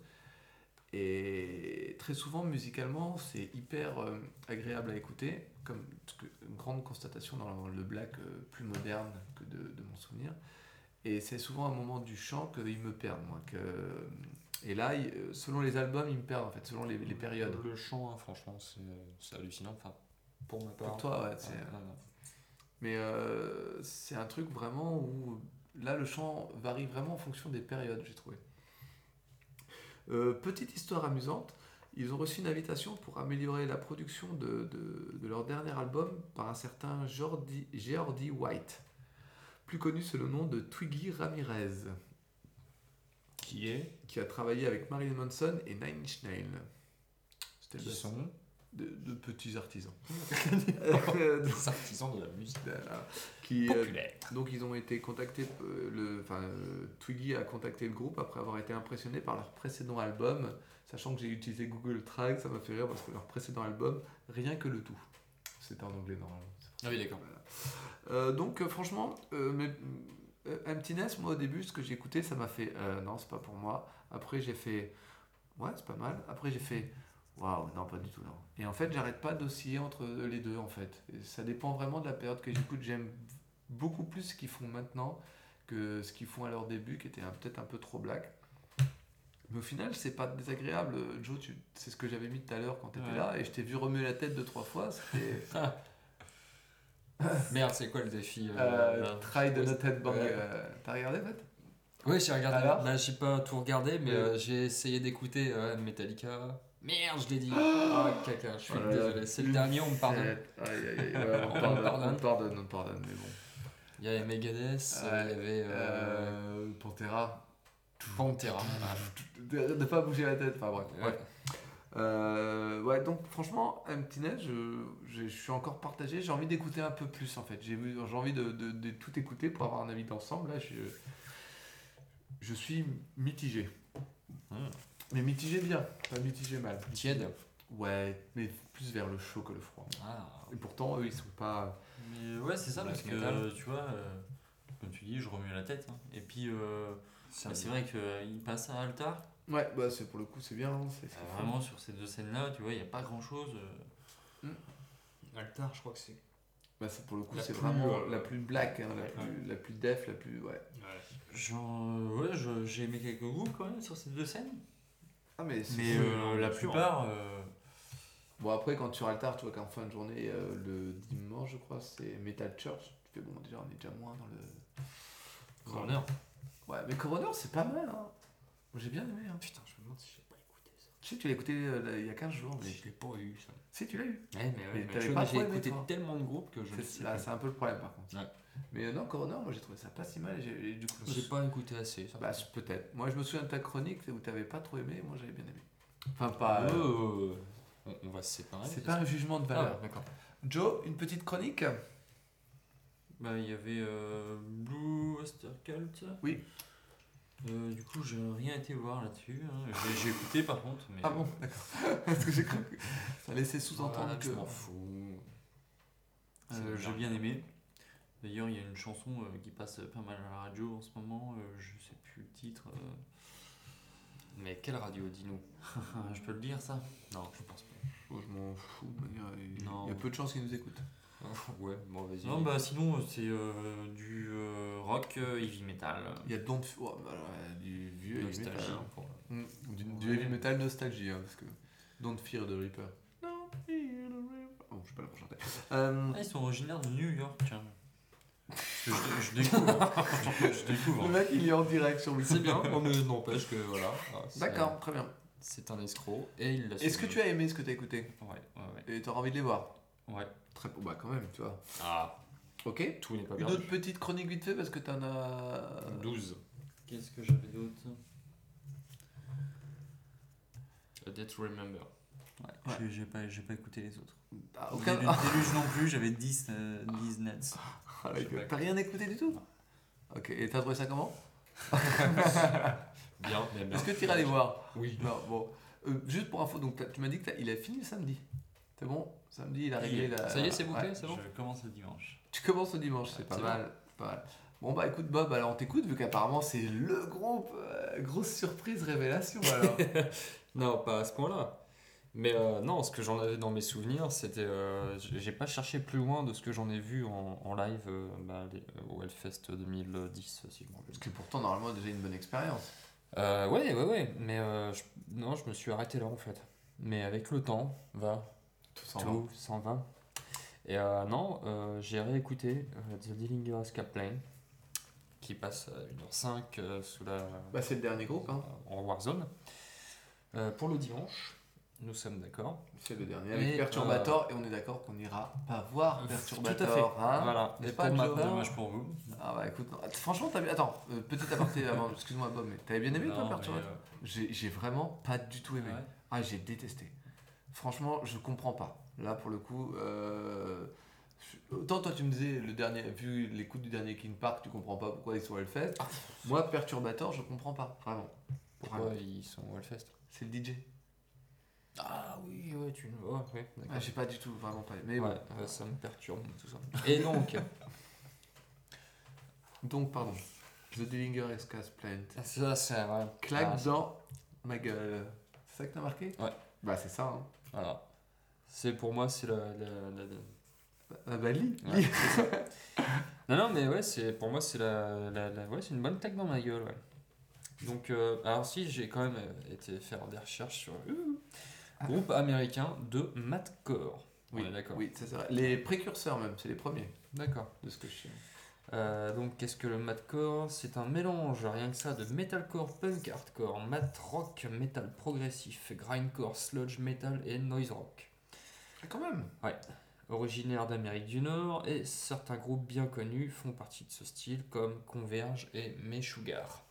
Et très souvent, musicalement, c'est hyper euh, agréable à écouter, comme une grande constatation dans le black euh, plus moderne que de, de mon souvenir. Et c'est souvent un moment du chant qu'ils me perdent, moi. Que... Et là, il- selon les albums, ils me perdent, en fait, selon les, les périodes. Le chant, hein, franchement, c'est, c'est hallucinant. Enfin, pour ma part. Pour toi, ouais. C'est... Ouais, ouais, ouais. Mais euh, c'est un truc vraiment où là le chant varie vraiment en fonction des périodes, j'ai trouvé. Euh, petite histoire amusante, ils ont reçu une invitation pour améliorer la production de, de, de leur dernier album par un certain Jordi, Geordie White, plus connu sous le nom de Twiggy Ramirez, Qui est qui a travaillé avec Marilyn Manson et Nine Inch Nails. C'était Qui le- sont de, de petits artisans. des artisans de la musique Voilà. Qui, euh, populaire. donc ils ont été contactés, euh, le, enfin euh, Twiggy a contacté le groupe après avoir été impressionné par leur précédent album, sachant que j'ai utilisé Google Trad, ça m'a fait rire parce que leur précédent album, Rien que le tout, c'était en anglais normalement. Ah oui, d'accord. Voilà. Euh, donc euh, franchement, euh, mais, euh, Emptiness, moi au début ce que j'ai écouté ça m'a fait euh, non c'est pas pour moi, après j'ai fait ouais c'est pas mal, après j'ai fait waouh, non, pas du tout, non. Et en fait, j'arrête pas d'osciller entre les deux, en fait. Et ça dépend vraiment de la période que j'écoute. J'aime beaucoup plus ce qu'ils font maintenant que ce qu'ils font à leur début, qui était un- peut-être un peu trop black. Mais au final, c'est pas désagréable. Joe, tu... c'est ce que j'avais mis tout à l'heure quand t'étais Ouais. là, et je t'ai vu remuer la tête deux, trois fois. C'était Merde, c'est quoi le défi euh, euh, là Try de Not Headbang. Ouais. Euh, T'as regardé, en fait? Oui, j'ai regardé. Alors Bah, j'ai pas tout regardé, mais Ouais. euh, j'ai essayé d'écouter euh, Metallica. Merde, je l'ai dit. Ah, caca, je suis Voilà. désolé. C'est le dernier, on me pardonne. Aïe, aïe, aïe. Ouais, on, On pardonne, pardonne. on pardonne, on pardonne, mais bon. Il y avait Megadeth, Ouais, il y avait euh, Euh, Pantera. Pantera. De, de pas bouger la tête, enfin bref. Ouais. Ouais. Euh, ouais, donc franchement, Emptiness, je, je, je suis encore partagé. J'ai envie d'écouter un peu plus en fait. J'ai, vu- j'ai envie de, de, de tout écouter pour avoir un avis d'ensemble. Là, je, je suis mitigé. Hmm. Mais mitigé bien, pas mitigé mal. Tiède. Ouais, mais plus vers le chaud que le froid. Ah. Et pourtant, eux, ils sont pas. Mais ouais, c'est ça, Black parce que metal. tu vois, euh, comme tu dis, je remue la tête. hein. Et puis, euh, Ça bah, c'est vrai qu'il passe à Altar. Ouais, bah c'est pour le coup, c'est bien. hein, C'est, c'est Euh, vraiment, sur ces deux scènes-là, tu vois, il n'y a pas grand-chose. euh. Altar, je crois que c'est. Bah, c'est pour le coup, La c'est plus, vraiment euh, la plus black, hein, la, ouais. plus, la plus def, la plus. Ouais. Genre, euh, ouais, je- j'ai aimé quelques groupes quand même sur ces deux scènes. Ah, mais c'est Mais cool, euh, hein, la bien sûr. plupart, euh, Bon, après, quand tu Altar, tu vois qu'en fin de journée, euh, le dimanche, je crois, c'est Metal Church. Tu fais bon, déjà, on est déjà moins dans le. Coroner. Ouais, mais Coroner, c'est pas mal, hein. Moi, j'ai bien aimé, hein. Putain, je me demande si j'ai pas écouté ça. Tu sais, tu l'as écouté euh, là, il y a quinze jours, mais. Je l'ai pas eu ça. Si, tu l'as eu. Ouais, mais, ouais, Mais mais t'avais tu pas vois, trop j'ai aimé, écouté toi. tellement de groupes que je ne C'est, sais là, plus. c'est un peu le problème, par contre. Ouais. Mais euh, non, Coroner, moi, j'ai trouvé ça pas si mal. Et j'ai- et du coup, je me J'ai suis- pas écouté assez. Ça. Bah, c'est- peut-être. Moi, je me souviens de ta chronique où t'avais pas trop aimé, moi, j'avais bien aimé. Enfin, pas. euh, Euh, on, on va se séparer. c'est pas un jugement de Ah, valeur. d'accord. Joe, une petite chronique? bah, il y avait euh, Blue Oyster Cult. Oui. Euh, du coup, j'ai rien été voir là-dessus. hein. J'ai, j'ai écouté par contre. Mais, Ah bon, d'accord. Parce que j'ai cru que ça laissait sous-entendre Voilà, que. je m'en fous. euh, C'est j'ai bien. bien aimé. D'ailleurs, il y a une chanson euh, qui passe pas mal à la radio en ce moment. euh, je sais plus le titre. euh, Mais quelle radio, dis-nous? Je peux le dire ça? Non, je pense pas. Oh, je m'en fous, de manière, il Non. il y a peu de chances qu'ils nous écoutent. Ouais, bon, vas-y. Non, bah sinon, c'est euh, du euh, rock euh, heavy metal. Il y a Don't F- oh, bah, ouais, du vieux heavy Nostalgie. metal. hein. pour- Mm, Du, du Ouais. heavy metal nostalgie, hein, parce que Don't Fear the Reaper. Don't Fear the Reaper. Oh, je sais pas la pour chanter. Euh, Ah, ils sont originaires de New York, tiens. Parce que je, je découvre. je, je découvre. le mec, il est en direct sur C'est Wikipédia. bien, mais n'empêche que voilà. ah, c'est- D'accord, très bien. C'est un escroc et il l'a Est-ce que tu as aimé ce que tu as écouté Ouais, ouais, et tu as envie de les voir? ouais. Ouais. Très bon, bah quand même, tu vois. Ah, Ok. tout n'est pas Une perdu. autre petite chronique vite fait parce que t'en as. douze. Qu'est-ce que j'avais d'autre? A Day to Remember. Ouais, Ouais. j'ai- j'ai pas, j'ai pas écouté les autres. Ah, aucun. Déluge, Déluge non plus, j'avais dix, euh, dix nets. Ah, Je sais pas. t'as rien écouté du tout? Ok, et t'as trouvé ça comment? Bien, mais bien. Est-ce que tu iras les voir? Oui. Non, bon. Euh, juste pour info, donc t'as- tu m'as dit qu'il a fini le samedi. C'est bon? Samedi, il a réglé la. Ça y est, c'est booké, Ouais. c'est bon? Je commence le dimanche. Tu commences le dimanche, c'est Ouais, pas c'est mal. Pas mal. Bon bah écoute Bob, alors on t'écoute vu qu'apparemment c'est le groupe. euh, grosse surprise, révélation alors. Non, pas à ce point-là. Mais euh, non, ce que j'en avais dans mes souvenirs, c'était. euh, j'ai j'ai pas cherché plus loin de ce que j'en ai vu en, en live euh, bah, les- au Hellfest deux mille dix, si je me rappelle. Parce que pourtant normalement déjà une bonne expérience. Euh, ouais, ouais, ouais. Mais euh, je- non, je me suis arrêté là en fait. Mais avec le temps, va, Tout s'en va. tout s'en va. Et euh, non, euh, j'ai réécouté euh, The Dillinger Escape Plane, qui passe à une heure cinq euh, sous la, Bah c'est le dernier groupe hein. en Warzone. Euh, pour le dimanche, nous sommes d'accord. C'est le dernier avec Et, Perturbator et on est d'accord qu'on n'ira pas voir Tout Perturbator. à fait. Hein. Voilà. N'est-ce Et pas, pour ma Joe part- Dommage pour vous. Ah bah écoute, non. Franchement t'as bien. Attends, euh, petit aparté avant, excuse-moi Bob, mais t'avais bien aimé toi Non, mais, Perturbator? euh, J'ai j'ai vraiment pas du tout aimé. ouais. Ah j'ai détesté. Franchement je comprends pas. Là pour le coup, euh, je- autant toi tu me disais le dernier, vu l'écoute du dernier King Park, tu comprends pas pourquoi ils sont au Hellfest. Moi Perturbator je comprends pas, vraiment. Pourquoi Vraiment. ils sont au Hellfest? C'est le D J. Ah oui, ouais, tu ouais, ouais, d'accord. Ah, j'ai pas du tout, vraiment pas. Mais Ouais, bon. euh, ça me perturbe tout ça. Et donc, Donc pardon. The Dillinger Escape Plant. ça c'est ouais. Claque Ah, dans ma gueule. C'est ça que t'as marqué? Ouais. Bah c'est ça hein. Voilà. C'est pour moi, c'est la, la, la- la- Ah bah lis, Ouais, lis. c'est ça. Non, non, mais ouais, c'est pour moi, c'est la, la, la- ouais, c'est une bonne claque dans ma gueule, ouais. Donc, euh, alors si j'ai quand même euh, été faire des recherches sur euh, groupe américain de mathcore. Oui, On est d'accord. oui, ça, c'est vrai. Les précurseurs même, c'est les premiers D'accord. de ce que je sais. Euh, donc, qu'est-ce que le mathcore? C'est un mélange, rien que ça, de metalcore, punk, hardcore, math rock, metal progressif, grindcore, sludge metal et noise rock. Ah, quand même. Originaire d'Amérique du Nord, et certains groupes bien connus font partie de ce style, comme Converge et Meshuggah.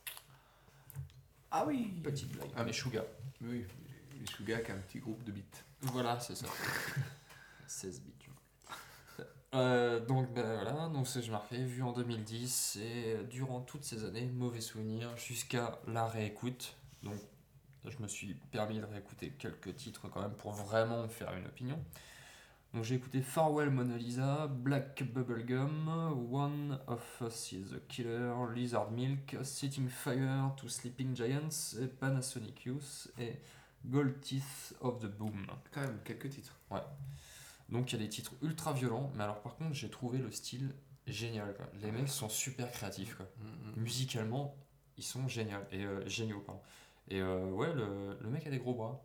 Ah oui. Petite blague, Ah, Meshuggah. Oui, les Suga qui a un petit groupe de beats. Voilà, c'est ça. seize bits. tu vois. Euh, donc ben voilà, donc c'est je m'en refais, vu en deux mille dix, et durant toutes ces années, mauvais souvenir, jusqu'à la réécoute. Donc je me suis permis de réécouter quelques titres quand même pour vraiment me faire une opinion. Donc j'ai écouté Farewell Mona Lisa, Black Bubblegum, One of Us is a Killer, Lizard Milk, Setting Fire to Sleeping Giants, et Panasonic Youth, et Gold Teeth of the Boom. Quand même, quelques titres. Donc il y a des titres ultra violents, mais alors par contre j'ai trouvé le style génial, quoi. Les mecs sont super créatifs, quoi. Mm, Musicalement, ils sont géniaux, et euh, géniaux, pardon. Et euh, ouais, le, le mec a des gros bras.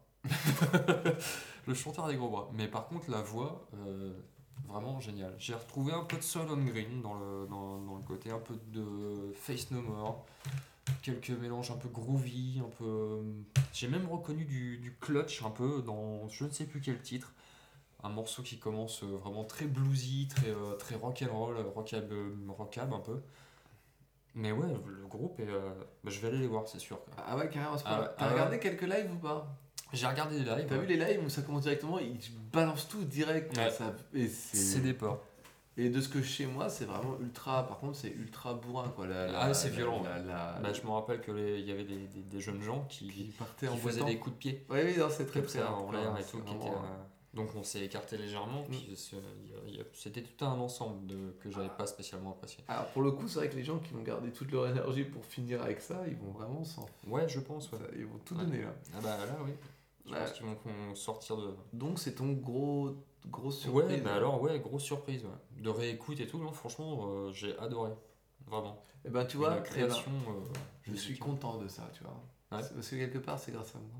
Le chanteur a des gros bras. Mais par contre, la voix, euh, vraiment géniale. J'ai retrouvé un peu de Soul on Green dans le, dans, dans le côté, un peu de Face No More, quelques mélanges un peu groovy, un peu. J'ai même reconnu du, du clutch un peu dans je ne sais plus quel titre. Un morceau qui commence euh, vraiment très bluesy, très, euh, très rock'n'roll, rockab, rockab un peu. Mais ouais, le groupe, est, euh, bah, je vais aller les voir, c'est sûr, quoi. Ah ouais, carrément. c'est Ah pas- ouais, T'as ah regardé quelques lives ou pas? J'ai regardé les lives. T'as ouais. vu les lives où ça commence directement, ils balancent tout direct. quoi, Ouais. ça- et c'est- C'est des porcs. Et de ce que chez moi, c'est vraiment ultra. Par contre, c'est ultra bourrin quoi. La, la- Ah, c'est la- violent, la- la- Bah, je me rappelle qu'il y avait des, des, des jeunes gens qui, qui qui partait en faisaient boitant. des coups de pied Oui, oui, non, c'est très comme très ça en hardcore, l'air et c'est tout. Qui vraiment- étaient, euh, Donc on s'est écarté légèrement, Mm. puis c'est- il y a- il y a- c'était tout un ensemble de, que j'avais pas spécialement apprécié. Alors pour le coup, c'est vrai que les gens qui vont garder toute leur énergie pour finir avec ça, ils vont vraiment s'en. Ouais, je pense, ouais. ça- Ils vont tout Ouais. donner là. Ah bah là, oui. Je Ouais. pense qu'ils vont vont sortir de... Donc c'est ton gros grosse surprise. Ouais, bah alors, ouais, grosse surprise, ouais. De réécoute et tout, non, franchement, euh, j'ai adoré. Vraiment. Et ben tu Et vois, la eh ben, création... euh, je suis musicale. content de ça, tu vois. Ouais. C'est- Parce que quelque part, c'est grâce à moi.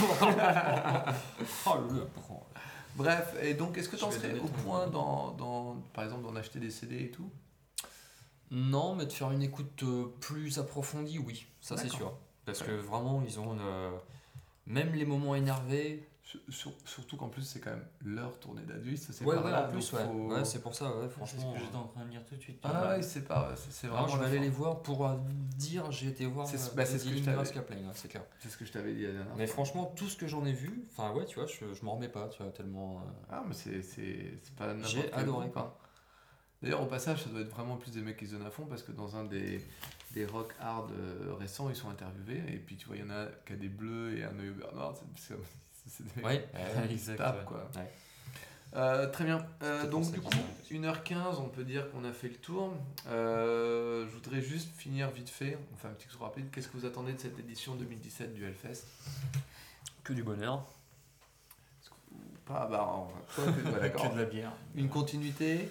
Oh, le prend. Bref, et donc est-ce que Je tu en vais serais donner au ton- point, dans, dans, par exemple, d'en acheter des C D et tout? Non, mais de faire une écoute euh, plus approfondie, oui, ça c'est D'accord. sûr. Parce Ouais. que vraiment, ils ont une, euh, même les moments énervés. Sur- sur- surtout qu'en plus, c'est quand même leur tournée d'adultes. C'est Ouais, par ouais, là, en plus, donc ouais. faut- Ouais, c'est pour ça, ouais, C'est ce franchement. que j'étais en train de lire tout de suite. Ah ouais, c'est pas, c'est c'est Alors, vraiment. je vais la aller fin. les voir pour euh, dire j'ai été voir C'est- euh, bah, c'est ce que Eddie je t'avais- Grace Kaplan, ouais, c'est clair. C'est ce que je t'avais dit la dernière Mais fois. franchement, tout ce que j'en ai vu, enfin ouais, tu vois, je, je m'en remets pas, tu vois, tellement. euh, Ah, mais c'est c'est- c'est pas n'importe J'ai quel adoré, groupe, hein. D'ailleurs, au passage, ça doit être vraiment plus des mecs qui se donnent à fond parce que dans un des, des rock hard euh, récents, ils sont interviewés et puis tu vois, il y en a qui a des bleus et un œil au beurre noir. c'est- c'est- c'est des mecs Ouais, Ouais, qui exact, tapent, ouais. quoi. Ouais. Euh, très bien. Euh, C'est pour donc, ça du qu'ils coup, sont dessus. une heure quinze, on peut dire qu'on a fait le tour. Euh, je voudrais juste finir vite fait, enfin un petit tour rapide. Qu'est-ce que vous attendez de cette édition deux mille dix-sept du Hellfest? que du bonheur. Ou pas, bah, en- toi, que- ouais, d'accord. Que de la bière. Une continuité,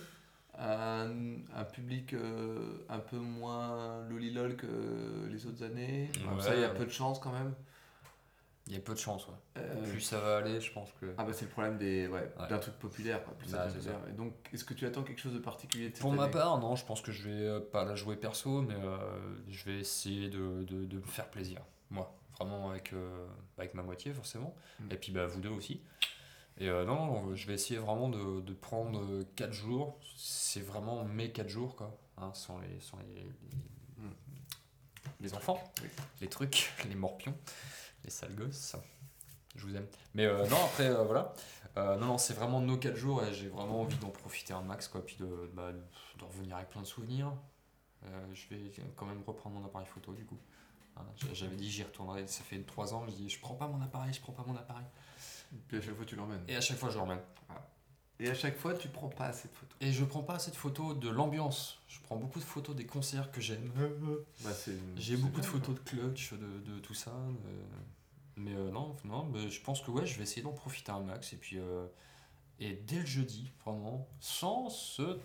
un, un public euh, un peu moins lolilol que les autres années. Comme Ouais. ça, il y a peu de chance quand même. Il y a peu de chance, ouais. Euh, Plus ça va aller, je pense que. Ah bah c'est le problème des ouais, Ouais. d'un truc populaire quoi. Plus ça Bah, devient c'est ça. populaire. Et donc est-ce que tu attends quelque chose de particulier de cette Pour ma année? part, non, je pense que je vais euh, pas la jouer perso, mais euh, je vais essayer de, de, de me faire plaisir. Moi, vraiment avec, euh, avec ma moitié, forcément. Mm. Et puis bah, vous deux aussi. Et euh, non, non, je vais essayer vraiment de, de prendre quatre jours. C'est vraiment mes quatre jours, quoi. Hein, sans les, sans les, les, Mm. les enfants, Oui. les trucs, les morpions, les sales gosses. Je vous aime. Mais euh, non, après, euh, voilà. Euh, non, non, c'est vraiment nos quatre jours et j'ai vraiment envie d'en profiter un max, quoi. Puis de, bah, de, de revenir avec plein de souvenirs. Euh, je vais quand même reprendre mon appareil photo, du coup. Hein, j'a- J'avais dit j'y retournerai, ça fait trois ans, je dis je prends pas mon appareil, je prends pas mon appareil. Puis à chaque fois tu l'emmènes. Et à chaque fois je le remets. Et à chaque fois tu prends pas assez de photos. Et je prends pas assez de photos de l'ambiance. Je prends beaucoup de photos des concerts que j'aime. Bah, c'est- J'ai c'est beaucoup de bien, photos de clutch, de, de tout ça. euh, mais euh, non, non mais je pense que ouais, je vais essayer d'en profiter un max. Et puis, euh, et dès le jeudi, vraiment, sans se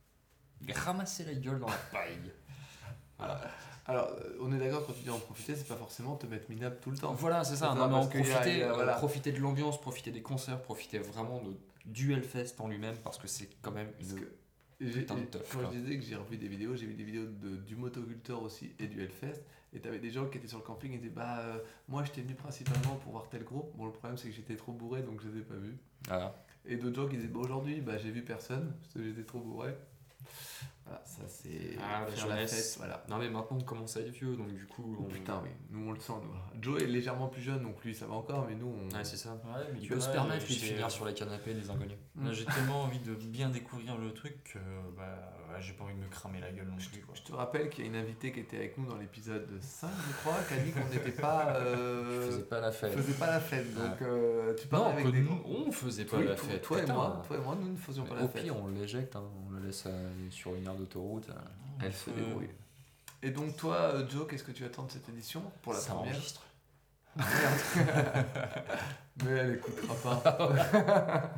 ramasser la gueule dans la paille. Voilà, Alors euh, on est d'accord quand tu dis en profiter, c'est pas forcément te mettre minable tout le temps. voilà c'est ça. C'est ça, Non, mais en parce qu'il y a- profiter, il y a- euh, voilà. profiter de l'ambiance, profiter des concerts, profiter vraiment de, du Hellfest en lui-même parce que c'est quand même Parce une. que j'ai- putain de j'ai- teuf, quand quoi. je disais que j'ai revu des vidéos, j'ai vu des vidéos de, du motoculteur aussi et du Hellfest. Et t'avais des gens qui étaient sur le camping et disaient bah euh, moi j'étais venu principalement pour voir tel groupe. Bon le problème c'est que j'étais trop bourré donc je les ai pas vus. Voilà. Et d'autres gens qui disaient bah aujourd'hui bah j'ai vu personne parce que j'étais trop bourré. Voilà, ça c'est Ah, la faire la jeunesse. fête, voilà. Non, mais maintenant on commence à être vieux donc du coup. Oh on- putain oui, nous on le sent nous. Joe est légèrement plus jeune donc lui ça va encore mais nous on... Ouais, c'est ça. Ouais, mais Il tu peut vois, se permettre lui, de j'ai- finir sur les canapés des inconnus. Moi, j'ai tellement envie de bien découvrir le truc que bah, ouais, j'ai pas envie de me cramer la gueule non plus. Quoi. Je te rappelle qu'il y a une invitée qui était avec nous dans l'épisode cinq je crois qui a dit qu'on n'était pas... Je Euh... faisais pas la fête. faisait pas la fête donc euh, tu parles Non, avec que des nous, gens. on faisait pas Oui, la toi- fête. Toi et putain. moi, toi et moi, nous ne faisions pas Mais la au fête. pire, on l'éjecte, hein, on le laisse euh, sur une aire d'autoroute. euh, Elle se Euh, débrouille. Et donc toi, euh, Joe, qu'est-ce que tu attends de cette édition pour la ça première? enregistre. Mais elle écoutera pas.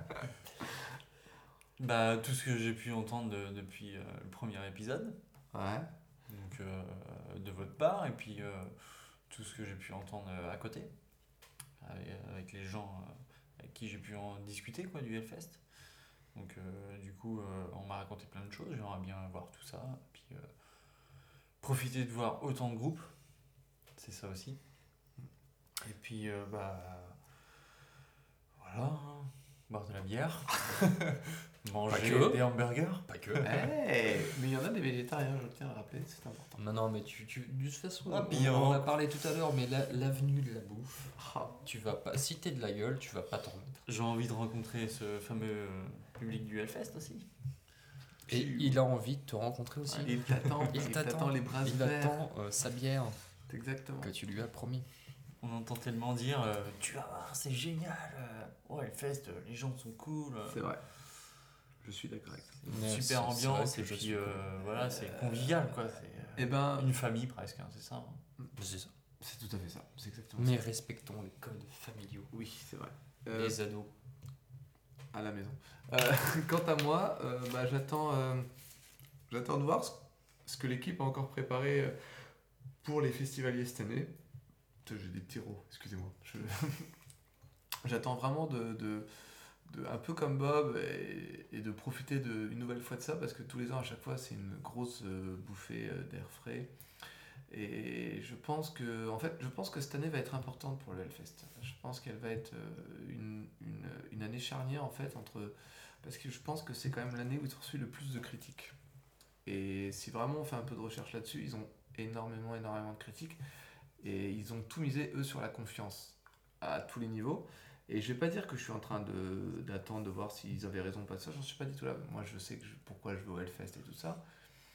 Bah, tout ce que j'ai pu entendre de- depuis euh, le premier épisode, Ouais. donc euh, de votre part, et puis euh, tout ce que j'ai pu entendre euh, à côté, avec, avec les gens euh, avec qui j'ai pu en discuter quoi, du Hellfest. Donc euh, du coup, euh, on m'a raconté plein de choses, j'aimerais bien voir tout ça, puis euh, profiter de voir autant de groupes, c'est ça aussi. Et puis, euh, bah, voilà, hein, boire de la bière, manger que. des hamburgers. Pas que. Hey, mais il y en a des végétariens, je tiens à rappeler, c'est important. Non, non, mais tu, tu, de toute façon, Ah, on, puis on on- en a parlé tout à l'heure, mais la- l'avenue de la bouffe, Ah, tu vas pas. Si t'es de la gueule, tu vas pas t'en mettre. J'ai envie de rencontrer ce fameux euh, public du Hellfest aussi. Et il a envie de te rencontrer aussi. il t'attend, Il il t'attend. t'attend les bras Il verts. attend euh, sa bière Exactement. que tu lui as promis. on entend tellement dire euh, tu vas voir, c'est génial. Euh, ouais, le fest, euh, les gens sont cool. euh, C'est vrai. Je suis d'accord avec ça. Ouais, c'est- super c'est ambiance vrai et que je puis suis euh, cool. voilà, c'est convivial quoi. C'est euh, Eh ben, une famille presque, hein, c'est ça. hein. C'est ça. c'est tout à fait ça. C'est exactement Mais ça. respectons les codes familiaux. Oui, c'est vrai. Euh, Les ados. à la maison. Euh, quant à moi, euh, bah, j'attends, euh, j'attends de voir ce, ce que l'équipe a encore préparé euh, pour les festivaliers cette année. Putain, j'ai des petits rots, excusez-moi. Je- J'attends vraiment de, de, de- un peu comme Bob et, et de profiter de, une nouvelle fois de ça parce que tous les ans à chaque fois c'est une grosse euh, bouffée euh, d'air frais. Et je pense que, en fait, je pense que cette année va être importante pour le Hellfest. Je pense qu'elle va être euh, une, une, une année charnière en fait entre, parce que je pense que c'est quand même l'année où ils ont reçu le plus de critiques. Et si vraiment on fait un peu de recherche là-dessus, ils ont énormément, énormément de critiques et ils ont tout misé eux sur la confiance à tous les niveaux. Et je vais pas dire que je suis en train de d'attendre de voir s'ils avaient raison ou pas de ça. J'en suis pas du tout là. Moi, je sais que je- pourquoi je vais au Hellfest et tout ça.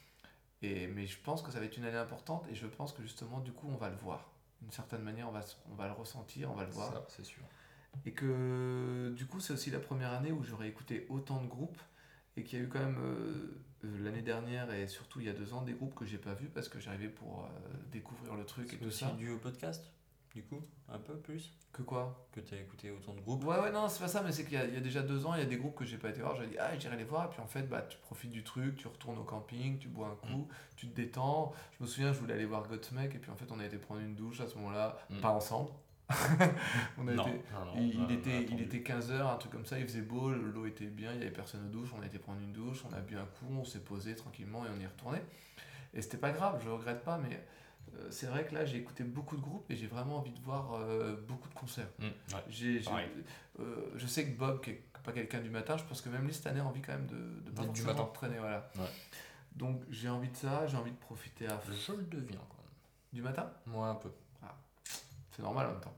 Et, mais je pense que ça va être une année importante et je pense que justement, du coup, on va le voir. D'une certaine manière, on va, se- on va le ressentir, on va le voir. Ça, c'est sûr. Et que du coup, c'est aussi la première année où j'aurais écouté autant de groupes et qu'il y a eu quand même euh, euh, l'année dernière et surtout il y a deux ans des groupes que j'ai pas vus parce que j'arrivais pour euh, découvrir le truc et C'est tout aussi ça. dû au podcast, du coup, un peu plus Que quoi? que tu as écouté autant de groupes. Ouais, ouais, non, c'est pas ça, mais c'est qu'il y a, il y a déjà deux ans, il y a des groupes que j'ai pas été voir. J'avais dit, ah, j'irai les voir, et puis en fait, bah, tu profites du truc, tu retournes au camping, tu bois un coup, tu te détends. Je me souviens, je voulais aller voir Godsmack, et puis en fait, on a été prendre une douche à ce moment-là, Mm. pas ensemble. on a Non, été, non, non, il, on a- il était, on a il attendu. était quinze heures, un truc comme ça, il faisait beau, l'eau était bien, il y avait personne aux douches, on a été prendre une douche, on a bu un coup, on s'est posé tranquillement et on y est retourné. Et c'était pas grave, je regrette pas, mais euh, c'est vrai que là j'ai écouté beaucoup de groupes et j'ai vraiment envie de voir euh, beaucoup de concerts. Mm, ouais. J'ai, j'ai- Pareil. euh, je sais que Bob, qui est pas quelqu'un du matin, je pense que même lui cette année a envie quand même de, de pas D'être du forcément matin. traîner. Voilà. Ouais. Donc j'ai envie de ça, j'ai envie de profiter à fond. Je le deviens quand Du matin. même. Moi un peu. C'est normal en même temps.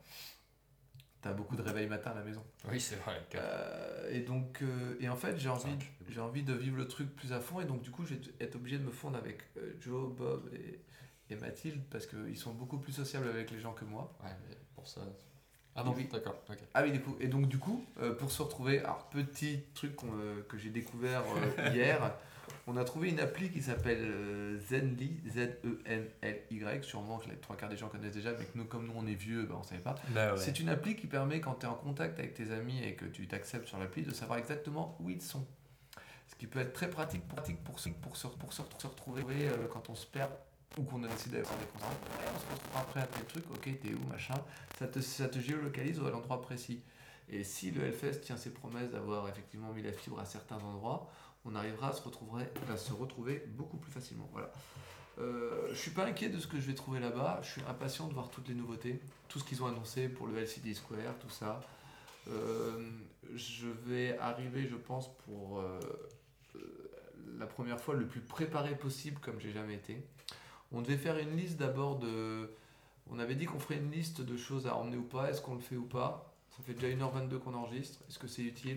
T'as beaucoup de réveils matin à la maison. Oui, c'est vrai. Euh, et donc, euh, et en fait, j'ai envie, Cinq. j'ai envie de vivre le truc plus à fond. Et donc, du coup, je vais être obligé de me fondre avec euh, Joe, Bob et, et Mathilde parce qu'ils sont beaucoup plus sociables avec les gens que moi. Ouais, mais pour ça. Ah non, Oui. d'accord. Ok. Ah oui, du coup. Et donc, du coup, euh, pour se retrouver, alors, petit truc qu'on, euh, que j'ai découvert euh, hier, on a trouvé une appli qui s'appelle euh, Zenly, Z E N L Y. Sûrement que les trois quarts des gens connaissent déjà, mais que nous, comme nous, on est vieux, ben, on ne savait pas. Bah ouais. C'est une appli qui permet, quand tu es en contact avec tes amis et que tu t'acceptes sur l'appli, de savoir exactement où ils sont. Ce qui peut être très pratique, pratique pour, se, pour, se, pour se, se retrouver euh, quand on se perd ou qu'on a décidé d'aller faire des concerts. Ouais, on se retrouve après à tel truc, ok, t'es où, machin. Ça te, ça te géolocalise à l'endroit précis. Et si le Hellfest tient ses promesses d'avoir effectivement mis la fibre à certains endroits, on arrivera à se retrouver, à se retrouver beaucoup plus facilement. Voilà. Euh, je suis pas inquiet de ce que je vais trouver là-bas. Je suis impatient de voir toutes les nouveautés, tout ce qu'ils ont annoncé pour le L C D Square, tout ça. Euh, je vais arriver, je pense, pour euh, euh, la première fois le plus préparé possible, comme j'ai jamais été. On devait faire une liste d'abord de. On avait dit qu'on ferait une liste de choses à emmener ou pas. Est-ce qu'on le fait ou pas? Ça fait déjà une heure vingt-deux qu'on enregistre. Est-ce que c'est utile?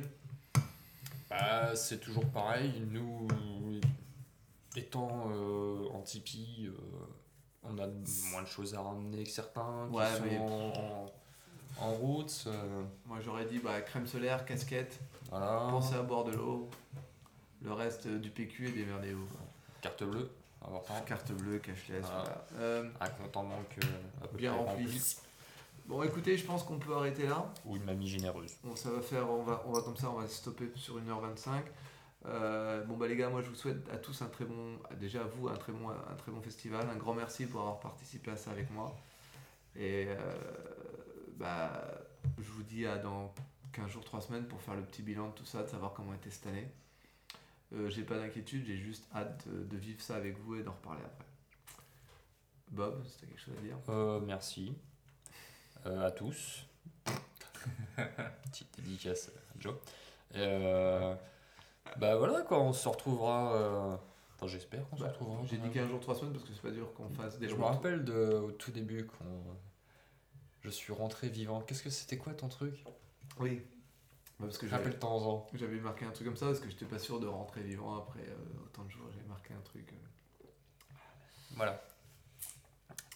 Bah, c'est toujours pareil. Nous, étant euh, en Tipeee, euh, on a moins de choses à ramener que certains qui Ouais, sont mais- en, en- en route. euh, Moi j'aurais dit bah, crème solaire, casquette, voilà. pensez à boire de l'eau. Le reste euh, du P Q et démerdez-vous. Carte bleue, important. Carte bleue, cashless, Voilà. voilà. Euh, Un compte en banque euh, à peu bien près rempli. Bon écoutez, je pense qu'on peut arrêter là. Ou une mamie généreuse. Bon, ça va faire, on va, on va comme ça, on va stopper sur une heure vingt-cinq. Euh, bon bah les gars, moi je vous souhaite à tous un très bon, déjà à vous un très bon, un très bon festival. Un grand merci pour avoir participé à ça avec moi. Et euh, bah je vous dis à dans quinze jours, trois semaines pour faire le petit bilan de tout ça, de savoir comment était cette année. Euh, j'ai pas d'inquiétude, j'ai juste hâte de, de vivre ça avec vous et d'en reparler après. Bob, si t'as quelque chose à dire. Euh, merci euh, à tous. Petite dédicace à Joe. Euh, bah voilà quoi, on se retrouvera. euh, Enfin, j'espère qu'on se Bah, retrouvera. j'ai quand dit même. quinze jours, trois semaines parce que c'est pas dur qu'on fasse des Je me retours. rappelle de, au tout début quand je suis rentré vivant. Qu'est-ce que c'était quoi ton truc? Oui. Bah, parce que j'avais, Rappelle de temps en temps. j'avais marqué un truc comme ça parce que j'étais pas sûr de rentrer vivant après euh, autant de jours. J'ai marqué un truc. euh. Voilà.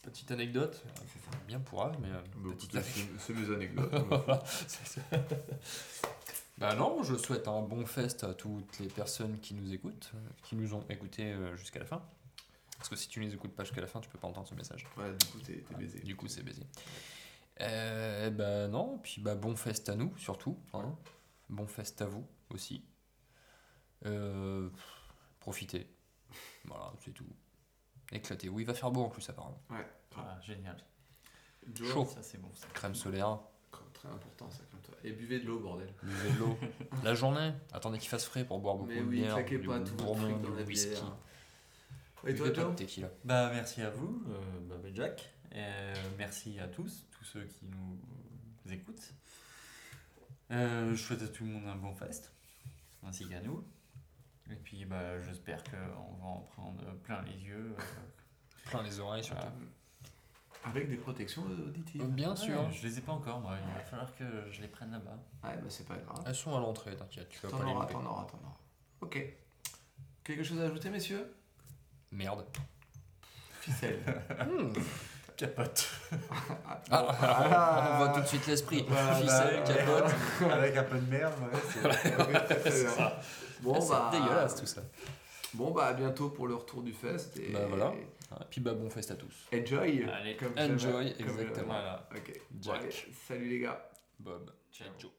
Petite anecdote, C'est ça. bien pourra, mais euh, Bah, petite écoutez, anecdote. c'est c'est mes anecdotes. Voilà, c'est ça. Bah non, je souhaite un bon fest à toutes les personnes qui nous écoutent, euh, qui nous ont écoutés euh, jusqu'à la fin. Parce que si tu ne les écoutes pas jusqu'à la fin, tu peux pas entendre ce message. Ouais, du coup, t'es t'es baisé. Du coup, c'est baisé. Euh, bah non, puis bah bon fest à nous, surtout. Hein. Bon fest à vous aussi. Euh, profitez. Voilà, c'est tout. Éclatez. Oui, il va faire beau en plus, apparemment. Ouais. Ah, génial. Joe, Chaud. Ça, c'est bon. Ça. Crème solaire, Très important, ça, comme toi. Et buvez de l'eau, bordel. buvez de l'eau. La journée, attendez qu'il fasse frais pour boire beaucoup Mais de oui, bière, claquez du pas tout votre bourbon, truc dans du la whisky. bière. Et toi, Buvez pas Joe de tequila. Bah, merci à vous, euh, Bob et Jack. Euh, merci à tous, tous ceux qui nous écoutent. Euh, je souhaite à tout le monde un bon fest, ainsi qu'à nous. Et puis, bah, j'espère qu'on va en prendre plein les yeux. euh, Plein les oreilles surtout. voilà. Avec des protections auditives. Bien sûr. Ouais, je les ai pas encore, moi. Il va falloir que je les prenne là-bas. Ouais, bah c'est pas grave. Elles sont à l'entrée, t'inquiète, tu vas T'en pas les auras, louper. t'en auras, t'en auras. Ok. Quelque chose à ajouter, messieurs? Merde. Ficelle. Hmm. Capote. Ah, Ah, on voit tout de suite l'esprit. Voilà, Ficelle, ouais. capote. Avec un peu de merde, ouais, c'est... très, très bien. ça. Bon, c'est bah, dégueulasse tout ça. Bon, bah, à bientôt pour le retour du fest. Et... Bah voilà. Et puis bah bon fest à tous. Enjoy. Allez, comme enjoy, jamais- comme exactement. jamais. Voilà. Ok. Jack. Bon, allez, salut les gars. Bob. Ciao. Joe.